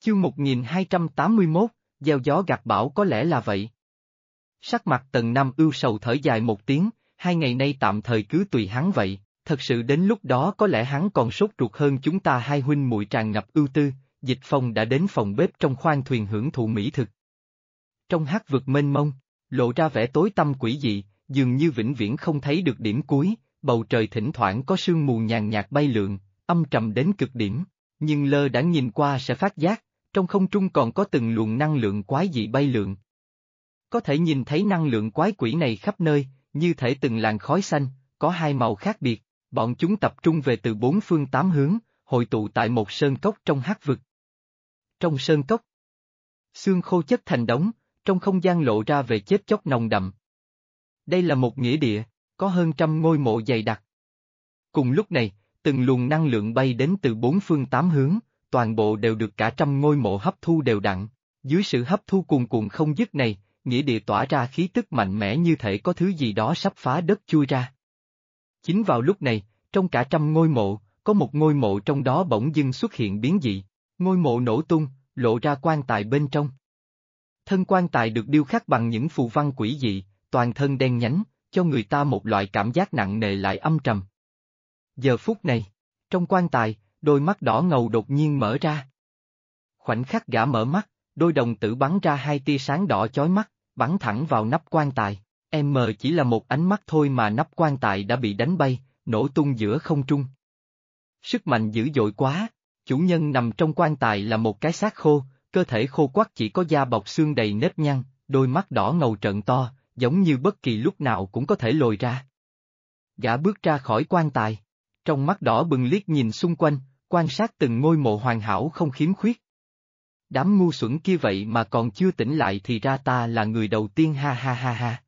Chương 1281, gieo gió gặt bão có lẽ là vậy. Sắc mặt Tần Nam ưu sầu thở dài một tiếng, 2 ngày nay tạm thời cứ tùy hắn vậy, thật sự đến lúc đó có lẽ hắn còn sốt ruột hơn chúng ta hai huynh muội tràn ngập ưu tư. Dịch Phong đã đến phòng bếp trong khoang thuyền hưởng thụ mỹ thực. Trong hắc vực mênh mông, lộ ra vẻ tối tăm quỷ dị, dường như vĩnh viễn không thấy được điểm cuối, bầu trời thỉnh thoảng có sương mù nhàn nhạt bay lượn, âm trầm đến cực điểm, nhưng lơ đãng nhìn qua sẽ phát giác, trong không trung còn có từng luồng năng lượng quái dị bay lượn. Có thể nhìn thấy năng lượng quái quỷ này khắp nơi, như thể từng làn khói xanh, có hai màu khác biệt, bọn chúng tập trung về từ 4 phương 8 hướng, hội tụ tại một sơn cốc trong hắc vực. Trong sơn cốc, xương khô chất thành đống, trong không gian lộ ra về chết chóc nồng đậm. Đây là một nghĩa địa, có hơn 100 ngôi mộ dày đặc. Cùng lúc này, từng luồng năng lượng bay đến từ 4 phương 8 hướng, toàn bộ đều được cả 100 ngôi mộ hấp thu đều đặn. Dưới sự hấp thu cuồn cuộn không dứt này, nghĩa địa tỏa ra khí tức mạnh mẽ như thể có thứ gì đó sắp phá đất chui ra. Chính vào lúc này, trong cả 100 ngôi mộ, có một ngôi mộ trong đó bỗng dưng xuất hiện biến dị. Ngôi mộ nổ tung, lộ ra quan tài bên trong. Thân quan tài được điêu khắc bằng những phù văn quỷ dị, toàn thân đen nhánh, cho người ta một loại cảm giác nặng nề lại âm trầm. Giờ phút này, trong quan tài, đôi mắt đỏ ngầu đột nhiên mở ra. Khoảnh khắc gã mở mắt, đôi đồng tử bắn ra 2 tia sáng đỏ chói mắt, bắn thẳng vào nắp quan tài. Chỉ là một ánh mắt thôi mà nắp quan tài đã bị đánh bay, nổ tung giữa không trung. Sức mạnh dữ dội quá, chủ nhân nằm trong quan tài là một cái xác khô, cơ thể khô quắt chỉ có da bọc xương đầy nếp nhăn, đôi mắt đỏ ngầu trợn to, giống như bất kỳ lúc nào cũng có thể lồi ra. Gã bước ra khỏi quan tài, trong mắt đỏ bừng liếc nhìn xung quanh, quan sát từng ngôi mộ hoàn hảo không khiếm khuyết. Đám ngu xuẩn kia vậy mà còn chưa tỉnh lại thì ra ta là người đầu tiên, ha ha ha ha.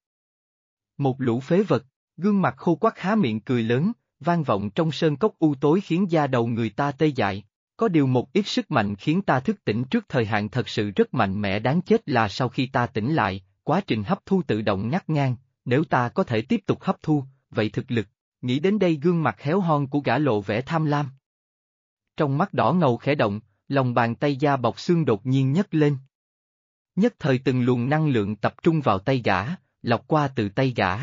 Một lũ phế vật, gương mặt khô quắt há miệng cười lớn, vang vọng trong sơn cốc u tối khiến da đầu người ta tê dại. Có điều một ít sức mạnh khiến ta thức tỉnh trước thời hạn thật sự rất mạnh mẽ, đáng chết là sau khi ta tỉnh lại, quá trình hấp thu tự động ngắt ngang, nếu ta có thể tiếp tục hấp thu, vậy thực lực, nghĩ đến đây gương mặt héo hon của gã lộ vẻ tham lam. Trong mắt đỏ ngầu khẽ động, lòng bàn tay da bọc xương đột nhiên nhấc lên. Nhất thời từng luồng năng lượng tập trung vào tay gã, lọc qua từ tay gã.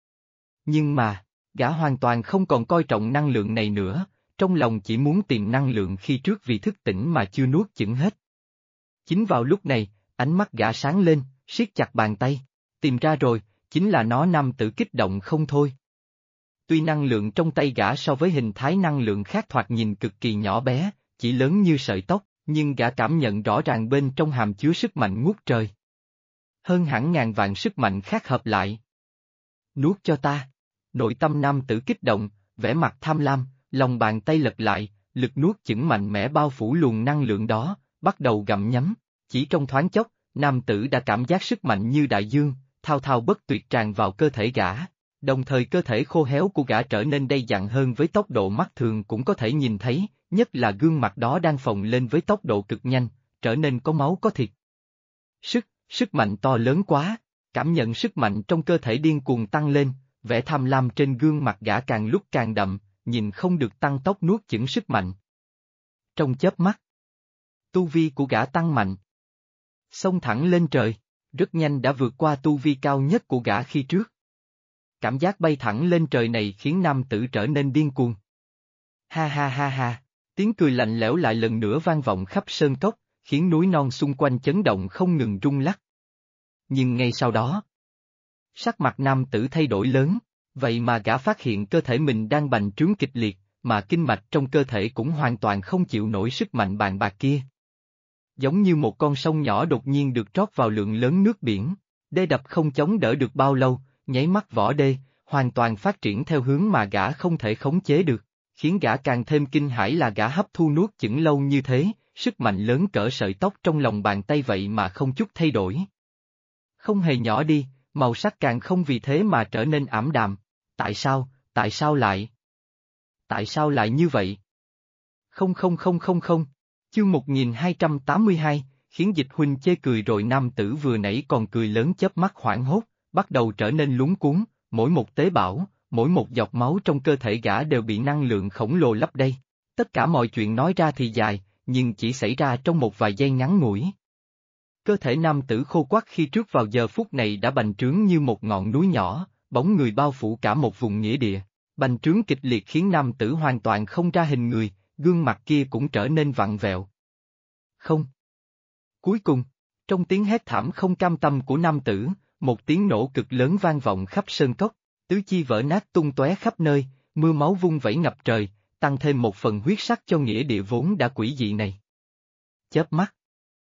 Nhưng mà, gã hoàn toàn không còn coi trọng năng lượng này nữa. Trong lòng chỉ muốn tìm năng lượng khi trước vì thức tỉnh mà chưa nuốt chửng hết. Chính vào lúc này, ánh mắt gã sáng lên, siết chặt bàn tay, tìm ra rồi, chính là nó. Nam tử kích động không thôi. Tuy năng lượng trong tay gã so với hình thái năng lượng khác thoạt nhìn cực kỳ nhỏ bé, chỉ lớn như sợi tóc, nhưng gã cảm nhận rõ ràng bên trong hàm chứa sức mạnh ngút trời. Hơn hẳn ngàn vạn sức mạnh khác hợp lại. Nuốt cho ta. Nội tâm nam tử kích động, vẻ mặt tham lam. Lòng bàn tay lật lại, lực nuốt chửng mạnh mẽ bao phủ luồng năng lượng đó, bắt đầu gặm nhấm. Chỉ trong thoáng chốc, nam tử đã cảm giác sức mạnh như đại dương, thao thao bất tuyệt tràn vào cơ thể gã. Đồng thời cơ thể khô héo của gã trở nên đầy dặn hơn với tốc độ mắt thường cũng có thể nhìn thấy, nhất là gương mặt đó đang phồng lên với tốc độ cực nhanh, trở nên có máu có thịt. Sức mạnh to lớn quá, cảm nhận sức mạnh trong cơ thể điên cuồng tăng lên, vẻ tham lam trên gương mặt gã càng lúc càng đậm. Nhìn không được tăng tốc nuốt chửng sức mạnh. Trong chớp mắt, tu vi của gã tăng mạnh. Xông thẳng lên trời, rất nhanh đã vượt qua tu vi cao nhất của gã khi trước. Cảm giác bay thẳng lên trời này khiến nam tử trở nên điên cuồng. Ha ha ha ha, tiếng cười lạnh lẽo lại lần nữa vang vọng khắp sơn cốc, khiến núi non xung quanh chấn động không ngừng rung lắc. Nhưng ngay sau đó, sắc mặt nam tử thay đổi lớn. Vậy mà gã phát hiện cơ thể mình đang bành trướng kịch liệt, mà kinh mạch trong cơ thể cũng hoàn toàn không chịu nổi sức mạnh bàng bạc kia. Giống như một con sông nhỏ đột nhiên được trót vào lượng lớn nước biển, đê đập không chống đỡ được bao lâu, nháy mắt vỏ đê, hoàn toàn phát triển theo hướng mà gã không thể khống chế được, khiến gã càng thêm kinh hãi là gã hấp thu nuốt chửng lâu như thế, sức mạnh lớn cỡ sợi tóc trong lòng bàn tay vậy mà không chút thay đổi. Không hề nhỏ đi, màu sắc càng không vì thế mà trở nên ảm đạm. Tại sao lại? Tại sao lại như vậy? Không, chương 1282, khiến Dịch huynh chê cười rồi. Nam tử vừa nãy còn cười lớn chớp mắt hoảng hốt, bắt đầu trở nên luống cuống, mỗi một tế bào, mỗi một giọt máu trong cơ thể gã đều bị năng lượng khổng lồ lấp đầy. Tất cả mọi chuyện nói ra thì dài, nhưng chỉ xảy ra trong một vài giây ngắn ngủi. Cơ thể nam tử khô quắt khi trước vào giờ phút này đã bành trướng như một ngọn núi nhỏ, bóng người bao phủ cả một vùng nghĩa địa. Bành trướng kịch liệt khiến nam tử hoàn toàn không ra hình người, gương mặt kia cũng trở nên vặn vẹo. Không. Cuối cùng, trong tiếng hét thảm không cam tâm của nam tử, một tiếng nổ cực lớn vang vọng khắp sơn cốc, tứ chi vỡ nát tung tóe khắp nơi, mưa máu vung vẩy ngập trời, tăng thêm một phần huyết sắc cho nghĩa địa vốn đã quỷ dị này. Chớp mắt.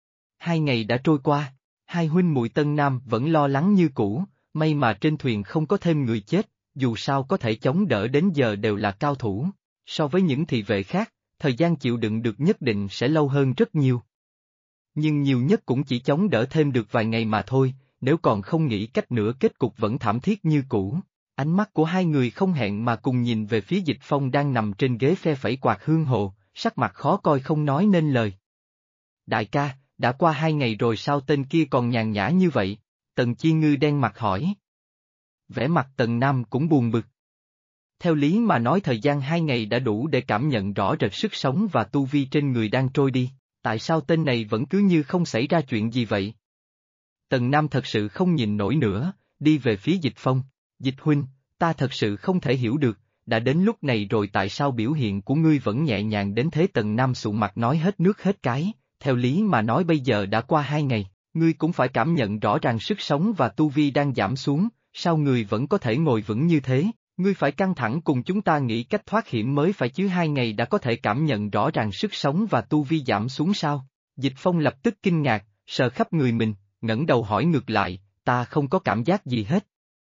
2 ngày đã trôi qua, hai huynh muội Tân Nam vẫn lo lắng như cũ, may mà trên thuyền không có thêm người chết, dù sao có thể chống đỡ đến giờ đều là cao thủ, so với những thị vệ khác, thời gian chịu đựng được nhất định sẽ lâu hơn rất nhiều. Nhưng nhiều nhất cũng chỉ chống đỡ thêm được vài ngày mà thôi, nếu còn không nghĩ cách nữa kết cục vẫn thảm thiết như cũ. Ánh mắt của hai người không hẹn mà cùng nhìn về phía Dịch Phong đang nằm trên ghế phe phẩy quạt hương hồ, sắc mặt khó coi không nói nên lời. Đại ca, đã qua 2 ngày rồi sao tên kia còn nhàn nhã như vậy? Tần Chi Ngư đen mặt hỏi. Vẻ mặt Tần Nam cũng buồn bực. Theo lý mà nói thời gian 2 ngày đã đủ để cảm nhận rõ rệt sức sống và tu vi trên người đang trôi đi, tại sao tên này vẫn cứ như không xảy ra chuyện gì vậy? Tần Nam thật sự không nhìn nổi nữa, đi về phía Dịch Phong. Dịch huynh, ta thật sự không thể hiểu được, đã đến lúc này rồi tại sao biểu hiện của ngươi vẫn nhẹ nhàng đến thế? Tần Nam sụ mặt nói hết nước hết cái, theo lý mà nói bây giờ đã qua 2 ngày, ngươi cũng phải cảm nhận rõ ràng sức sống và tu vi đang giảm xuống, sao ngươi vẫn có thể ngồi vững như thế, ngươi phải căng thẳng cùng chúng ta nghĩ cách thoát hiểm mới phải chứ. 2 ngày đã có thể cảm nhận rõ ràng sức sống và tu vi giảm xuống sao? Dịch Phong lập tức kinh ngạc, sờ khắp người mình, ngẩng đầu hỏi ngược lại, ta không có cảm giác gì hết.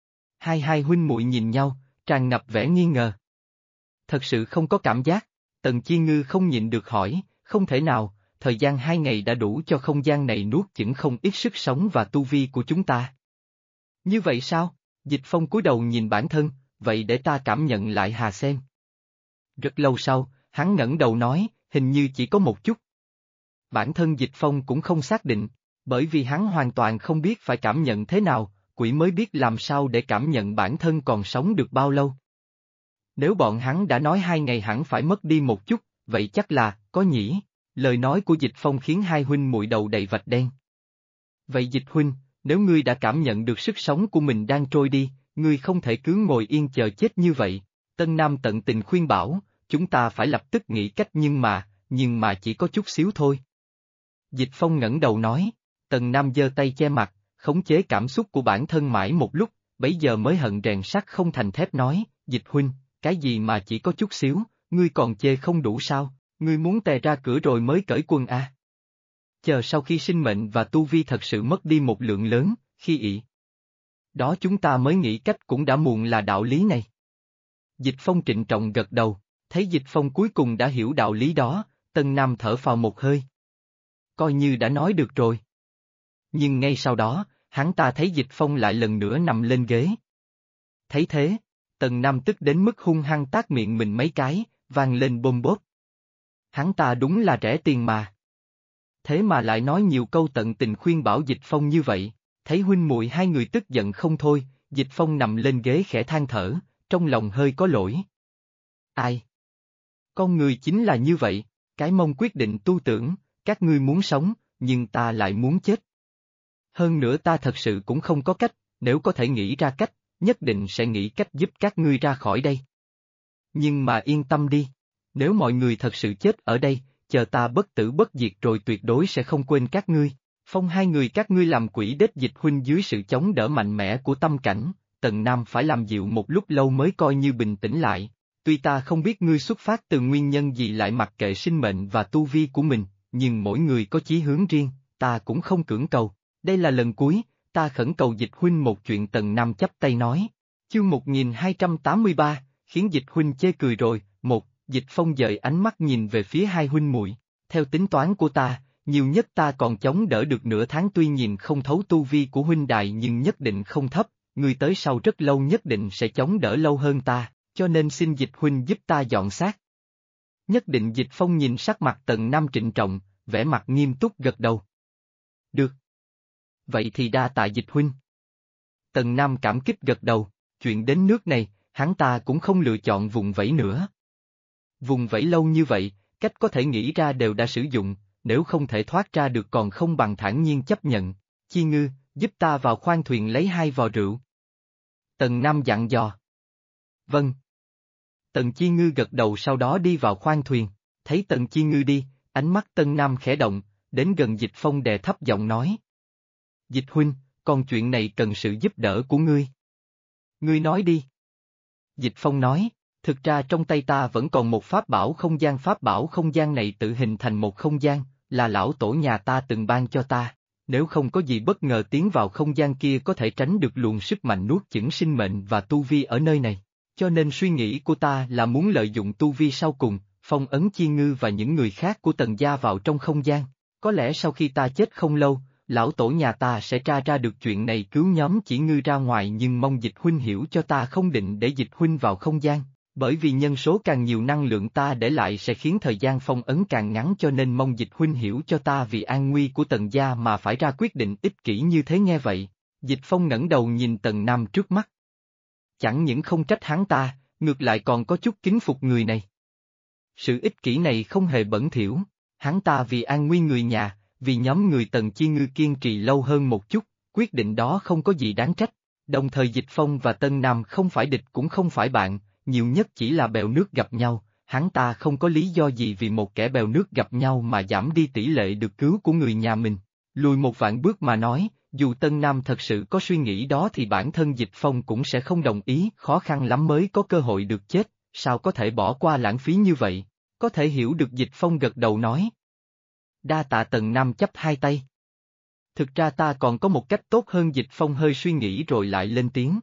Hai huynh muội nhìn nhau, tràn ngập vẻ nghi ngờ. Thật sự không có cảm giác, Tần Chi Ngư không nhịn được hỏi, không thể nào, thời gian 2 ngày đã đủ cho không gian này nuốt chửng không ít sức sống và tu vi của chúng ta. Như vậy sao? Dịch Phong cúi đầu nhìn bản thân, vậy để ta cảm nhận lại hà xem. Rất lâu sau, hắn ngẩng đầu nói, hình như chỉ có một chút. Bản thân Dịch Phong cũng không xác định, bởi vì hắn hoàn toàn không biết phải cảm nhận thế nào, quỷ mới biết làm sao để cảm nhận bản thân còn sống được bao lâu. Nếu bọn hắn đã nói 2 ngày hẳn phải mất đi một chút, vậy chắc là, có nhỉ? Lời nói của Dịch Phong khiến hai huynh muội đầu đầy vạch đen. Vậy Dịch huynh, nếu ngươi đã cảm nhận được sức sống của mình đang trôi đi, ngươi không thể cứ ngồi yên chờ chết như vậy. Tân Nam tận tình khuyên bảo, chúng ta phải lập tức nghĩ cách nhưng mà chỉ có chút xíu thôi. Dịch Phong ngẩng đầu nói, Tần Nam giơ tay che mặt, khống chế cảm xúc của bản thân mãi một lúc, bấy giờ mới hận rèn sắt không thành thép nói, Dịch huynh, cái gì mà chỉ có chút xíu, ngươi còn chê không đủ sao, ngươi muốn tè ra cửa rồi mới cởi quần à? Chờ sau khi sinh mệnh và tu vi thật sự mất đi một lượng lớn, khi ị. Đó chúng ta mới nghĩ cách cũng đã muộn là đạo lý này. Dịch Phong trịnh trọng gật đầu, thấy Dịch Phong cuối cùng đã hiểu đạo lý đó, Tân Nam thở phào một hơi. Coi như đã nói được rồi. Nhưng ngay sau đó, hắn ta thấy Dịch Phong lại lần nữa nằm lên ghế. Thấy thế, Tần Nam tức đến mức hung hăng tát miệng mình mấy cái, vang lên bôm bốp. Hắn ta đúng là rẻ tiền mà. Thế mà lại nói nhiều câu tận tình khuyên bảo Dịch Phong như vậy, thấy huynh muội hai người tức giận không thôi, Dịch Phong nằm lên ghế khẽ than thở, trong lòng hơi có lỗi. Ai? Con người chính là như vậy, cái mông quyết định tu tưởng, các ngươi muốn sống, nhưng ta lại muốn chết. Hơn nữa ta thật sự cũng không có cách, nếu có thể nghĩ ra cách, nhất định sẽ nghĩ cách giúp các ngươi ra khỏi đây. Nhưng mà yên tâm đi, nếu mọi người thật sự chết ở đây, chờ ta bất tử bất diệt rồi tuyệt đối sẽ không quên các ngươi. Phong hai người các ngươi làm quỷ đết Dịch huynh dưới sự chống đỡ mạnh mẽ của tâm cảnh, Tần Nam phải làm dịu một lúc lâu mới coi như bình tĩnh lại. Tuy ta không biết ngươi xuất phát từ nguyên nhân gì lại mặc kệ sinh mệnh và tu vi của mình, nhưng mỗi người có chí hướng riêng, ta cũng không cưỡng cầu. Đây là lần cuối, ta khẩn cầu Dịch huynh một chuyện. Tần Nam chắp tay nói. Chương 1283, khiến Dịch huynh chê cười rồi. Dịch Phong dời ánh mắt nhìn về phía hai huynh muội. Theo tính toán của ta, nhiều nhất ta còn chống đỡ được nửa tháng, tuy nhìn không thấu tu vi của huynh đài nhưng nhất định không thấp, người tới sau rất lâu nhất định sẽ chống đỡ lâu hơn ta, cho nên xin Dịch huynh giúp ta dọn xác. Nhất định. Dịch Phong nhìn sắc mặt Tần Nam trịnh trọng, vẻ mặt nghiêm túc gật đầu. Được. Vậy thì đa tạ Dịch huynh. Tần Nam cảm kích gật đầu, chuyện đến nước này, hắn ta cũng không lựa chọn vùng vẫy nữa. Vùng vẫy lâu như vậy, cách có thể nghĩ ra đều đã sử dụng, nếu không thể thoát ra được còn không bằng thản nhiên chấp nhận. Chi Ngư, giúp ta vào khoang thuyền lấy 2 vò rượu. Tần Nam dặn dò. Vâng. Tần Chi Ngư gật đầu sau đó đi vào khoang thuyền, thấy Tần Chi Ngư đi, ánh mắt Tân Nam khẽ động, đến gần Dịch Phong đè thấp giọng nói. Dịch huynh, còn chuyện này cần sự giúp đỡ của ngươi. Ngươi nói đi. Dịch Phong nói, thực ra trong tay ta vẫn còn một pháp bảo không gian này tự hình thành một không gian, là lão tổ nhà ta từng ban cho ta, nếu không có gì bất ngờ tiến vào không gian kia có thể tránh được luồng sức mạnh nuốt chửng sinh mệnh và tu vi ở nơi này, cho nên suy nghĩ của ta là muốn lợi dụng tu vi sau cùng, phong ấn Chi Ngư và những người khác của Tần gia vào trong không gian, có lẽ sau khi ta chết không lâu, lão tổ nhà ta sẽ tra ra được chuyện này cứu nhóm Chỉ Ngư ra ngoài nhưng mong Dịch huynh hiểu cho ta không định để Dịch huynh vào không gian, bởi vì nhân số càng nhiều năng lượng ta để lại sẽ khiến thời gian phong ấn càng ngắn cho nên mong Dịch huynh hiểu cho ta vì an nguy của Tần gia mà phải ra quyết định ích kỷ như thế nghe vậy. Dịch Phong ngẩng đầu nhìn Tần Nam trước mắt. Chẳng những không trách hắn ta, ngược lại còn có chút kính phục người này. Sự ích kỷ này không hề bẩn thỉu, hắn ta vì an nguy người nhà, vì nhóm người Tần Chi Ngư kiên trì lâu hơn một chút, quyết định đó không có gì đáng trách. Đồng thời Dịch Phong và Tân Nam không phải địch cũng không phải bạn, nhiều nhất chỉ là bèo nước gặp nhau, hắn ta không có lý do gì vì một kẻ bèo nước gặp nhau mà giảm đi tỷ lệ được cứu của người nhà mình. Lùi một vạn bước mà nói, dù Tân Nam thật sự có suy nghĩ đó thì bản thân Dịch Phong cũng sẽ không đồng ý, khó khăn lắm mới có cơ hội được chết, sao có thể bỏ qua lãng phí như vậy, có thể hiểu được. Dịch Phong gật đầu nói. Đa tạ Tần Nam chắp 2 tay. Thực ra ta còn có một cách tốt hơn. Dịch Phong hơi suy nghĩ rồi lại lên tiếng.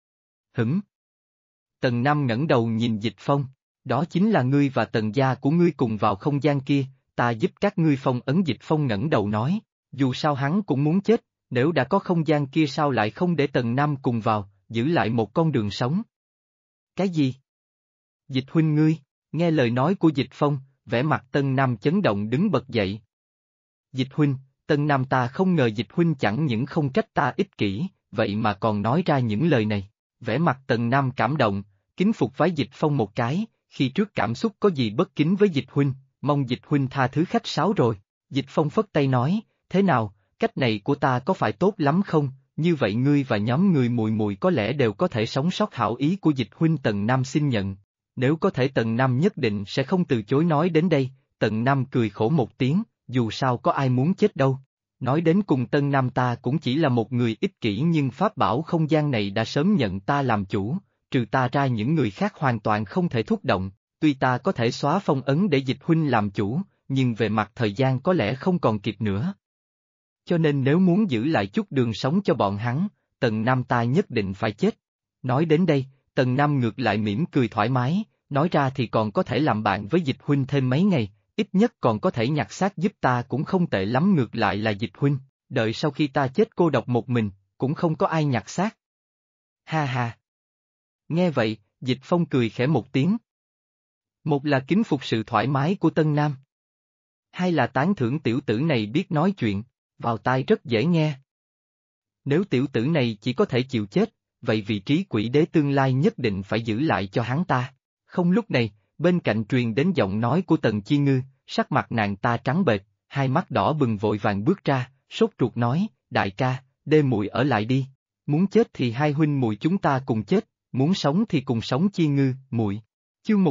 Tần Nam ngẩng đầu nhìn Dịch Phong, đó chính là ngươi và Tần gia của ngươi cùng vào không gian kia, ta giúp các ngươi phong ấn. Dịch Phong ngẩng đầu nói, dù sao hắn cũng muốn chết, nếu đã có không gian kia sao lại không để Tần Nam cùng vào, giữ lại một con đường sống. Cái gì? Dịch huynh ngươi, nghe lời nói của Dịch Phong, vẻ mặt Tân Nam chấn động đứng bật dậy. Dịch huynh, Tân Nam ta không ngờ Dịch huynh chẳng những không trách ta ích kỷ, vậy mà còn nói ra những lời này. Vẻ mặt Tần Nam cảm động, kính phục vái Dịch Phong một cái, khi trước cảm xúc có gì bất kính với Dịch huynh, mong Dịch huynh tha thứ khách sáo rồi. Dịch Phong phất tay nói, thế nào, cách này của ta có phải tốt lắm không, như vậy ngươi và nhóm người Mùi Mùi có lẽ đều có thể sống sót. Hảo ý của Dịch huynh Tần Nam xin nhận, nếu có thể Tần Nam nhất định sẽ không từ chối. Nói đến đây, Tần Nam cười khổ một tiếng, dù sao có ai muốn chết đâu. Nói đến cùng Tân Nam ta cũng chỉ là một người ích kỷ nhưng pháp bảo không gian này đã sớm nhận ta làm chủ, trừ ta ra những người khác hoàn toàn không thể thúc động, tuy ta có thể xóa phong ấn để Dịch huynh làm chủ, nhưng về mặt thời gian có lẽ không còn kịp nữa. Cho nên nếu muốn giữ lại chút đường sống cho bọn hắn, Tần Nam ta nhất định phải chết. Nói đến đây, Tần Nam ngược lại mỉm cười thoải mái, nói ra thì còn có thể làm bạn với Dịch huynh thêm mấy ngày, ít nhất còn có thể nhặt xác giúp ta cũng không tệ lắm. Ngược lại là Dịch huynh, đợi sau khi ta chết cô độc một mình, cũng không có ai nhặt xác. Ha ha. Nghe vậy, Dịch Phong cười khẽ một tiếng. Một là kính phục sự thoải mái của Tân Nam. Hai là tán thưởng tiểu tử này biết nói chuyện, vào tai rất dễ nghe. Nếu tiểu tử này chỉ có thể chịu chết, vậy vị trí quỷ đế tương lai nhất định phải giữ lại cho hắn ta. Không lúc này, bên cạnh truyền đến giọng nói của Tần Chi Ngư, sắc mặt nàng ta trắng bệch, hai mắt đỏ bừng vội vàng bước ra, sốt ruột nói, đại ca, để muội ở lại đi, muốn chết thì hai huynh muội chúng ta cùng chết, muốn sống thì cùng sống. Chi Ngư, muội. Chương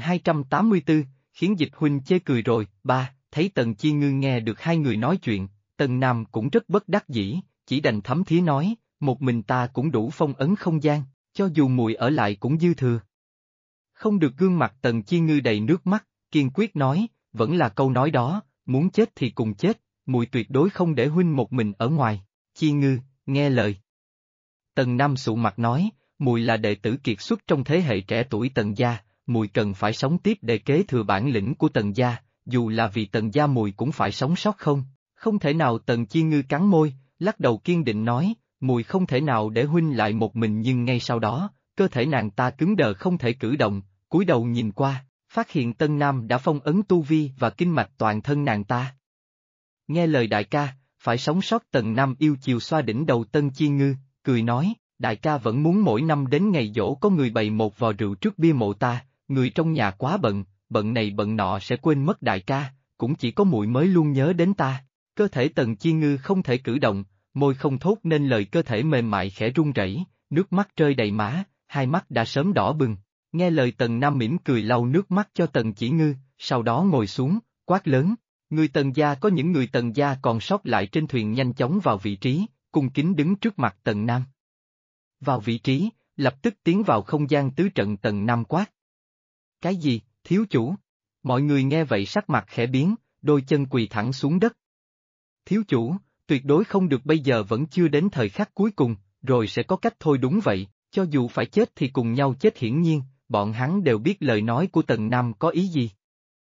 1284, khiến Dịch huynh chê cười rồi. Thấy Tần Chi Ngư nghe được hai người nói chuyện, Tần Nam cũng rất bất đắc dĩ, chỉ đành thấm thía nói, một mình ta cũng đủ phong ấn không gian, cho dù muội ở lại cũng dư thừa. Không được. Gương mặt Tần Chi Ngư đầy nước mắt, kiên quyết nói, vẫn là câu nói đó, muốn chết thì cùng chết, muội tuyệt đối không để huynh một mình ở ngoài. Chi Ngư, nghe lời. Tần Nam sụ mặt nói, muội là đệ tử kiệt xuất trong thế hệ trẻ tuổi Tần gia, muội cần phải sống tiếp để kế thừa bản lĩnh của Tần gia, dù là vì Tần gia muội cũng phải sống sót không? Không thể nào. Tần Chi Ngư cắn môi, lắc đầu kiên định nói, muội không thể nào để huynh lại một mình. Nhưng ngay sau đó, cơ thể nàng ta cứng đờ không thể cử động, cúi đầu nhìn qua, phát hiện Tân Nam đã phong ấn tu vi và kinh mạch toàn thân nàng ta. Nghe lời đại ca, phải sống sót. Tần Nam yêu chiều xoa đỉnh đầu Tân Chi Ngư, cười nói, đại ca vẫn muốn mỗi năm đến ngày giỗ có người bày một vò rượu trước bia mộ ta, người trong nhà quá bận, bận này bận nọ sẽ quên mất đại ca, cũng chỉ có muội mới luôn nhớ đến ta. Cơ thể Tần Chi Ngư không thể cử động, môi không thốt nên lời, cơ thể mềm mại khẽ run rẩy, nước mắt rơi đầy má, hai mắt đã sớm đỏ bừng. Nghe lời Tần Nam mỉm cười lau nước mắt cho Tần Chỉ Ngư, sau đó ngồi xuống, quát lớn. Người Tần gia có những người Tần gia còn sót lại trên thuyền nhanh chóng vào vị trí, cung kính đứng trước mặt Tần Nam. Vào vị trí, lập tức tiến vào không gian tứ trận. Tần Nam quát. Cái gì, thiếu chủ? Mọi người nghe vậy sắc mặt khẽ biến, đôi chân quỳ thẳng xuống đất. Thiếu chủ, tuyệt đối không được, bây giờ vẫn chưa đến thời khắc cuối cùng, rồi sẽ có cách thôi. Đúng vậy, cho dù phải chết thì cùng nhau chết. Hiển nhiên, bọn hắn đều biết lời nói của Tần Nam có ý gì.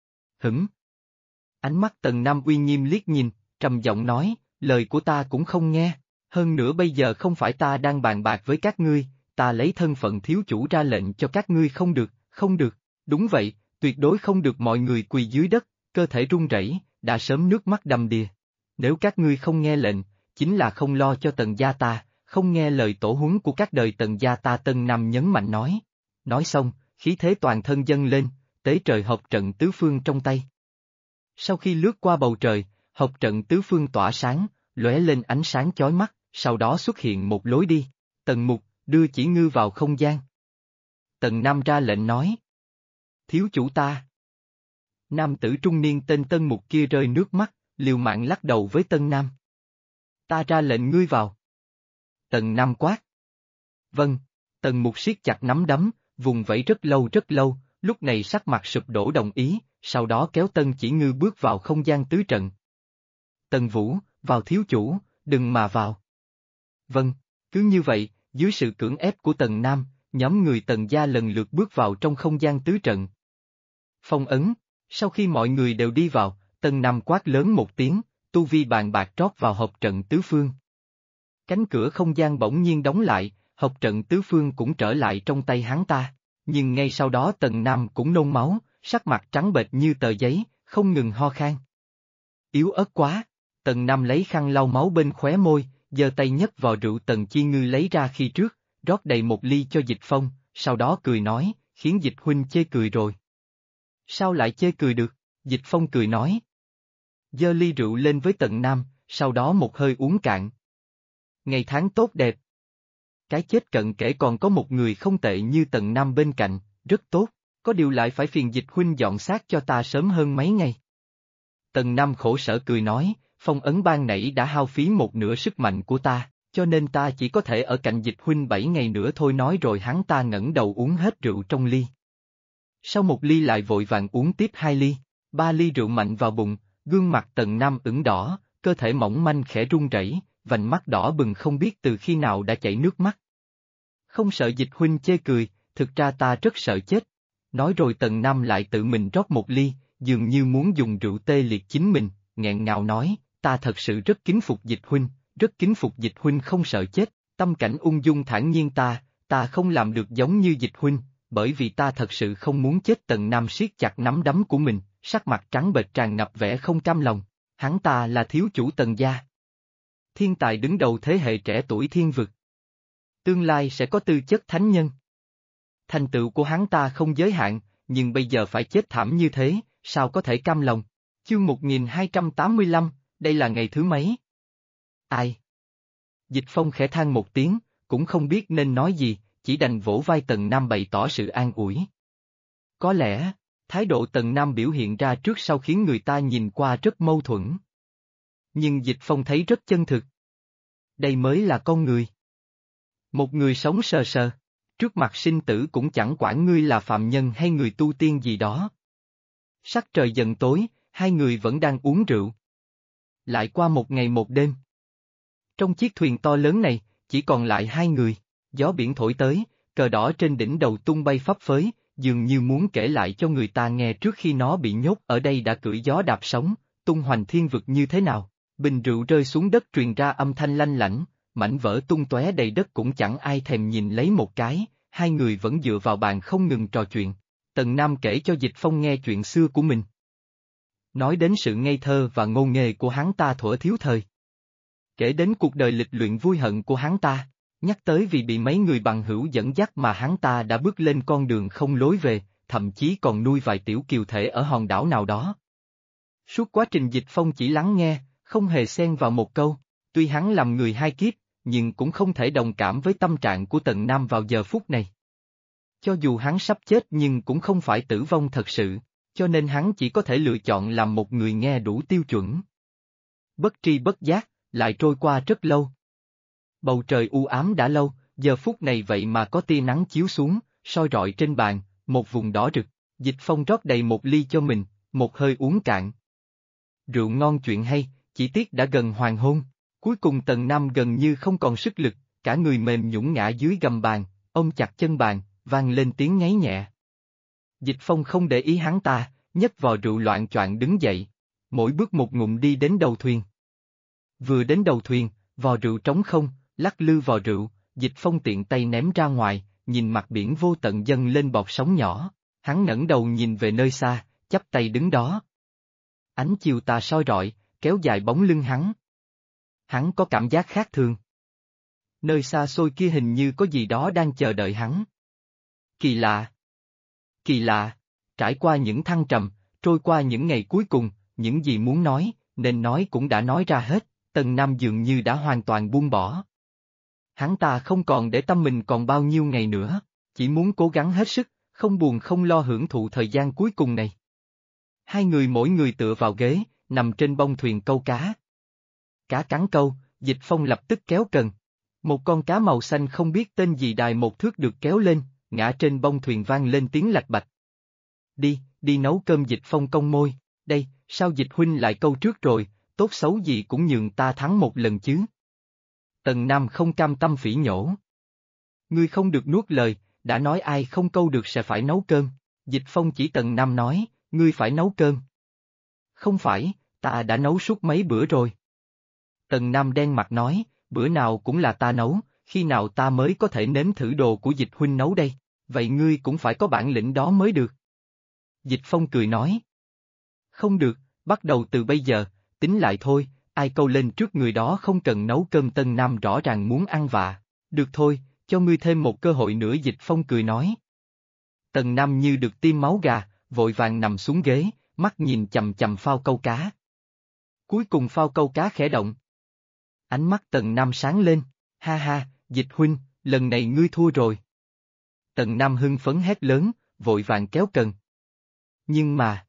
Ánh mắt Tần Nam uy nghiêm liếc nhìn, trầm giọng nói, lời của ta cũng không nghe, hơn nữa bây giờ không phải ta đang bàn bạc với các ngươi, ta lấy thân phận thiếu chủ ra lệnh cho các ngươi. Không được, không được, đúng vậy, tuyệt đối không được. Mọi người quỳ dưới đất, cơ thể run rẩy, đã sớm nước mắt đầm đìa. Nếu các ngươi không nghe lệnh, chính là không lo cho Tần gia ta, không nghe lời tổ huấn của các đời Tần gia ta. Tần Nam nhấn mạnh nói. Nói xong, khí thế toàn thân dâng lên, tế trời hợp trận tứ phương trong tay. Sau khi lướt qua bầu trời, hợp trận tứ phương tỏa sáng, lóe lên ánh sáng chói mắt, sau đó xuất hiện một lối đi. Tần Mục, đưa Chỉ Ngư vào không gian. Tần Nam ra lệnh nói. Thiếu chủ ta. Nam tử trung niên tên Tân Mục kia rơi nước mắt, liều mạng lắc đầu với Tân Nam. Ta ra lệnh ngươi vào. Tần Nam quát. Vâng. Tần Mục siết chặt nắm đấm, vùng vẫy rất lâu, lúc này sắc mặt sụp đổ đồng ý, sau đó kéo Tân Chỉ Ngư bước vào không gian tứ trận. Tần Vũ, vào thiếu chủ, đừng mà vào. Vâng, cứ như vậy, dưới sự cưỡng ép của Tần Nam, nhóm người Tần gia lần lượt bước vào trong không gian tứ trận. Phong ấn, sau khi mọi người đều đi vào, Tần Nam quát lớn một tiếng, tu vi bàn bạc trót vào hợp trận tứ phương. Cánh cửa không gian bỗng nhiên đóng lại, hợp trận tứ phương cũng trở lại trong tay hắn ta, nhưng ngay sau đó Tần Nam cũng nôn máu, sắc mặt trắng bệch như tờ giấy, không ngừng ho khan. Yếu ớt quá, Tần Nam lấy khăn lau máu bên khóe môi, giơ tay nhấc vò rượu Tần Chi Ngư lấy ra khi trước, rót đầy một ly cho Dịch Phong, sau đó cười nói, khiến Dịch huynh chê cười rồi. Sao lại chê cười được? Dịch Phong cười nói. Giơ ly rượu lên với Tần Nam, sau đó một hơi uống cạn. Ngày tháng tốt đẹp. Cái chết cận kể còn có một người không tệ như Tần Nam bên cạnh, rất tốt, có điều lại phải phiền Dịch huynh dọn xác cho ta sớm hơn mấy ngày. Tần Nam khổ sở cười nói, phong ấn ban nãy đã hao phí một nửa sức mạnh của ta, cho nên ta chỉ có thể ở cạnh Dịch huynh 7 ngày nữa thôi. Nói rồi hắn ta ngẩng đầu uống hết rượu trong ly. Sau một ly lại vội vàng uống tiếp 2 ly, 3 ly rượu mạnh vào bụng, gương mặt Tần Nam ửng đỏ, cơ thể mỏng manh khẽ run rẩy, vành mắt đỏ bừng không biết từ khi nào đã chảy nước mắt. Không sợ Dịch huynh chê cười, thực ra ta rất sợ chết. Nói rồi Tần Nam lại tự mình rót một ly, dường như muốn dùng rượu tê liệt chính mình, nghẹn ngào nói, ta thật sự rất kính phục Dịch huynh, rất kính phục Dịch huynh không sợ chết, tâm cảnh ung dung thản nhiên. Ta không làm được giống như Dịch huynh, bởi vì ta thật sự không muốn chết. Tần Nam siết chặt nắm đấm của mình, sắc mặt trắng bệch tràn ngập vẻ không cam lòng, hắn ta là thiếu chủ Tần gia. Thiên tài đứng đầu thế hệ trẻ tuổi thiên vực. Tương lai sẽ có tư chất thánh nhân. Thành tựu của hắn ta không giới hạn, nhưng bây giờ phải chết thảm như thế, sao có thể cam lòng? Chương 1285, đây là ngày thứ mấy? Ai? Dịch Phong khẽ than một tiếng, cũng không biết nên nói gì, chỉ đành vỗ vai Tần Nam bày tỏ sự an ủi. Có lẽ, thái độ Tần Nam biểu hiện ra trước sau khiến người ta nhìn qua rất mâu thuẫn. Nhưng Dịch Phong thấy rất chân thực. Đây mới là con người. Một người sống sờ sờ, trước mặt sinh tử cũng chẳng quản ngươi là phạm nhân hay người tu tiên gì đó. Sắc trời dần tối, hai người vẫn đang uống rượu. Lại qua một ngày một đêm. Trong chiếc thuyền to lớn này, chỉ còn lại hai người, gió biển thổi tới, cờ đỏ trên đỉnh đầu tung bay phấp phới, dường như muốn kể lại cho người ta nghe trước khi nó bị nhốt ở đây đã cưỡi gió đạp sóng, tung hoành thiên vực như thế nào. Bình rượu rơi xuống đất truyền ra âm thanh lanh lảnh, mảnh vỡ tung tóe đầy đất cũng chẳng ai thèm nhìn lấy một cái, hai người vẫn dựa vào bàn không ngừng trò chuyện. Tần Nam kể cho Dịch Phong nghe chuyện xưa của mình. Nói đến sự ngây thơ và ngô nghê của hắn ta thuở thiếu thời. Kể đến cuộc đời lịch luyện vui hận của hắn ta, nhắc tới vì bị mấy người bằng hữu dẫn dắt mà hắn ta đã bước lên con đường không lối về, thậm chí còn nuôi vài tiểu kiều thể ở hòn đảo nào đó. Suốt quá trình Dịch Phong chỉ lắng nghe, không hề xen vào một câu, tuy hắn làm người hai kiếp, nhưng cũng không thể đồng cảm với tâm trạng của Tần Nam vào giờ phút này. Cho dù hắn sắp chết nhưng cũng không phải tử vong thật sự, cho nên hắn chỉ có thể lựa chọn làm một người nghe đủ tiêu chuẩn. Bất tri bất giác, lại trôi qua rất lâu. Bầu trời u ám đã lâu, giờ phút này vậy mà có tia nắng chiếu xuống, soi rọi trên bàn, một vùng đỏ rực. Dịch Phong rót đầy một ly cho mình, một hơi uống cạn. Rượu ngon chuyện hay, chỉ tiếc đã gần hoàng hôn. Cuối cùng Tần Nam gần như không còn sức lực, cả người mềm nhũn ngã dưới gầm bàn, ôm chặt chân bàn, vang lên tiếng ngáy nhẹ. Dịch Phong không để ý hắn ta, nhấc vò rượu loạng choạng đứng dậy, mỗi bước một ngụm đi đến đầu thuyền. Vừa đến đầu thuyền, vò rượu trống không, lắc lư vò rượu, Dịch Phong tiện tay ném ra ngoài, nhìn mặt biển vô tận dâng lên bọt sóng nhỏ, hắn ngẩng đầu nhìn về nơi xa, chắp tay đứng đó. Ánh chiều tà soi rọi, kéo dài bóng lưng hắn. Hắn có cảm giác khác thường. Nơi xa xôi kia hình như có gì đó đang chờ đợi hắn. Kỳ lạ. Kỳ lạ, trải qua những thăng trầm, trôi qua những ngày cuối cùng, những gì muốn nói, nên nói cũng đã nói ra hết, Tần Nam dường như đã hoàn toàn buông bỏ. Hắn ta không còn để tâm mình còn bao nhiêu ngày nữa, chỉ muốn cố gắng hết sức, không buồn không lo hưởng thụ thời gian cuối cùng này. Hai người mỗi người tựa vào ghế, nằm trên bông thuyền câu cá. Cá cắn câu, Dịch Phong lập tức kéo cần. Một con cá màu xanh không biết tên gì đài một thước được kéo lên, ngã trên bông thuyền vang lên tiếng lạch bạch. Đi nấu cơm. Dịch Phong cong môi, đây, sao Dịch huynh lại câu trước rồi, tốt xấu gì cũng nhường ta thắng một lần chứ. Tần Nam không cam tâm phỉ nhổ. Ngươi không được nuốt lời, đã nói ai không câu được sẽ phải nấu cơm. Dịch Phong chỉ Tần Nam nói, ngươi phải nấu cơm. Không phải, ta đã nấu suốt mấy bữa rồi. Tần Nam đen mặt nói, bữa nào cũng là ta nấu, khi nào ta mới có thể nếm thử đồ của Dịch huynh nấu đây, vậy ngươi cũng phải có bản lĩnh đó mới được. Dịch Phong cười nói. Không được, bắt đầu từ bây giờ, tính lại thôi, ai câu lên trước người đó không cần nấu cơm. Tần Nam rõ ràng muốn ăn vạ. Được thôi, cho ngươi thêm một cơ hội nữa. Dịch Phong cười nói. Tần Nam như được tiêm máu gà, vội vàng nằm xuống ghế, mắt nhìn chằm chằm phao câu cá. Cuối cùng phao câu cá khẽ động. Ánh mắt Tần Nam sáng lên, ha ha, Dịch huynh, lần này ngươi thua rồi. Tần Nam hưng phấn hét lớn, vội vàng kéo cần. Nhưng mà...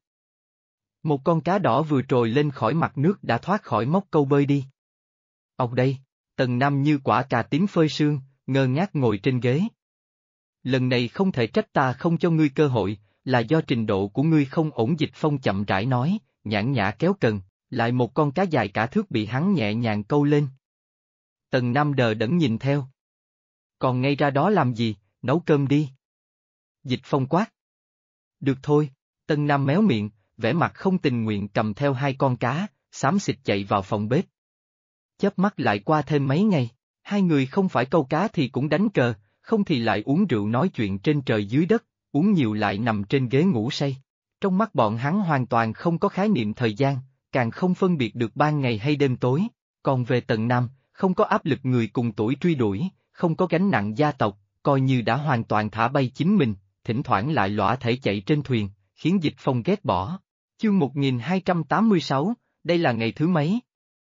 một con cá đỏ vừa trồi lên khỏi mặt nước đã thoát khỏi móc câu bơi đi. Ọc đây, Tần Nam như quả cà tím phơi sương, ngơ ngác ngồi trên ghế. Lần này không thể trách ta không cho ngươi cơ hội, là do trình độ của ngươi không ổn. Dịch Phong chậm rãi nói, nhãn nhã kéo cần, lại một con cá dài cả thước bị hắn nhẹ nhàng câu lên. Tần Nam đờ đẫn nhìn theo. Còn ngay ra đó làm gì, nấu cơm đi. Dịch Phong quát. Được thôi, Tần Nam méo miệng, vẻ mặt không tình nguyện cầm theo hai con cá, xám xịt chạy vào phòng bếp. Chớp mắt lại qua thêm mấy ngày, hai người không phải câu cá thì cũng đánh cờ, không thì lại uống rượu nói chuyện trên trời dưới đất, uống nhiều lại nằm trên ghế ngủ say. Trong mắt bọn hắn hoàn toàn không có khái niệm thời gian, càng không phân biệt được ban ngày hay đêm tối. Còn về Tần Nam, không có áp lực người cùng tuổi truy đuổi, không có gánh nặng gia tộc, coi như đã hoàn toàn thả bay chính mình, thỉnh thoảng lại lõa thể chạy trên thuyền, khiến Dịch Phong ghét bỏ. Chương 1286, đây là ngày thứ mấy?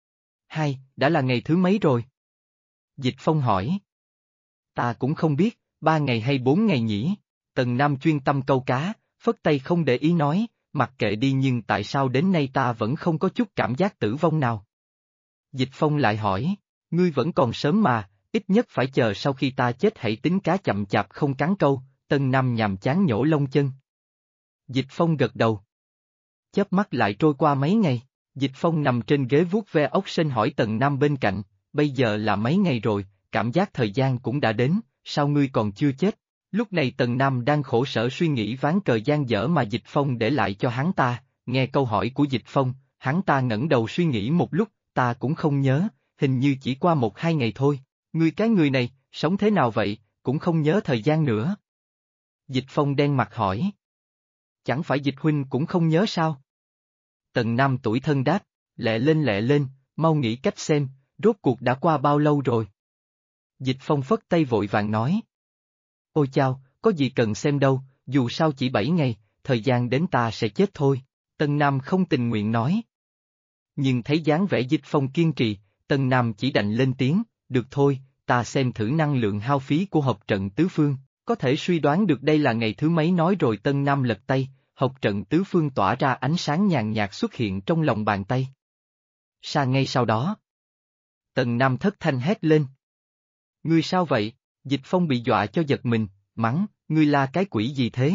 Đã là ngày thứ mấy rồi? Dịch Phong hỏi. Ta cũng không biết, 3 ngày hay 4 ngày nhỉ? Tần Nam chuyên tâm câu cá, phất tay không để ý nói, mặc kệ đi, nhưng tại sao đến nay ta vẫn không có chút cảm giác tử vong nào? Dịch Phong lại hỏi, ngươi vẫn còn sớm mà, ít nhất phải chờ sau khi ta chết hãy tính. Cá chậm chạp không cắn câu. Tần Nam nhàm chán nhổ lông chân. Dịch Phong gật đầu. Chớp mắt lại trôi qua mấy ngày, Dịch Phong nằm trên ghế vuốt ve ốc sên hỏi Tần Nam bên cạnh, bây giờ là mấy ngày rồi, cảm giác thời gian cũng đã đến, sao ngươi còn chưa chết? Lúc này Tần Nam đang khổ sở suy nghĩ ván cờ dang dở mà Dịch Phong để lại cho hắn ta. Nghe câu hỏi của Dịch Phong, hắn ta ngẩng đầu suy nghĩ một lúc, ta cũng không nhớ, hình như chỉ qua 1-2 ngày thôi. Ngươi cái người này, sống thế nào vậy, cũng không nhớ thời gian nữa. Dịch Phong đen mặt hỏi. Chẳng phải Dịch huynh cũng không nhớ sao? Tần Nam tủi thân đáp, lẹ lên, mau nghĩ cách xem, rốt cuộc đã qua bao lâu rồi. Dịch Phong phất tay vội vàng nói. Ôi chao, có gì cần xem đâu, dù sao chỉ 7 ngày, thời gian đến ta sẽ chết thôi. Tân Nam không tình nguyện nói. Nhưng thấy dáng vẻ Dịch Phong kiên trì, Tân Nam chỉ đành lên tiếng, được thôi, ta xem thử năng lượng hao phí của hộp trận tứ phương, có thể suy đoán được đây là ngày thứ mấy nói rồi Tân Nam lật tay, hộp trận tứ phương tỏa ra ánh sáng nhàn nhạt xuất hiện trong lòng bàn tay. Ngay sau đó, Tần Nam thất thanh hét lên. Ngươi sao vậy? Dịch Phong bị dọa cho giật mình, mắng, ngươi la cái quỷ gì thế?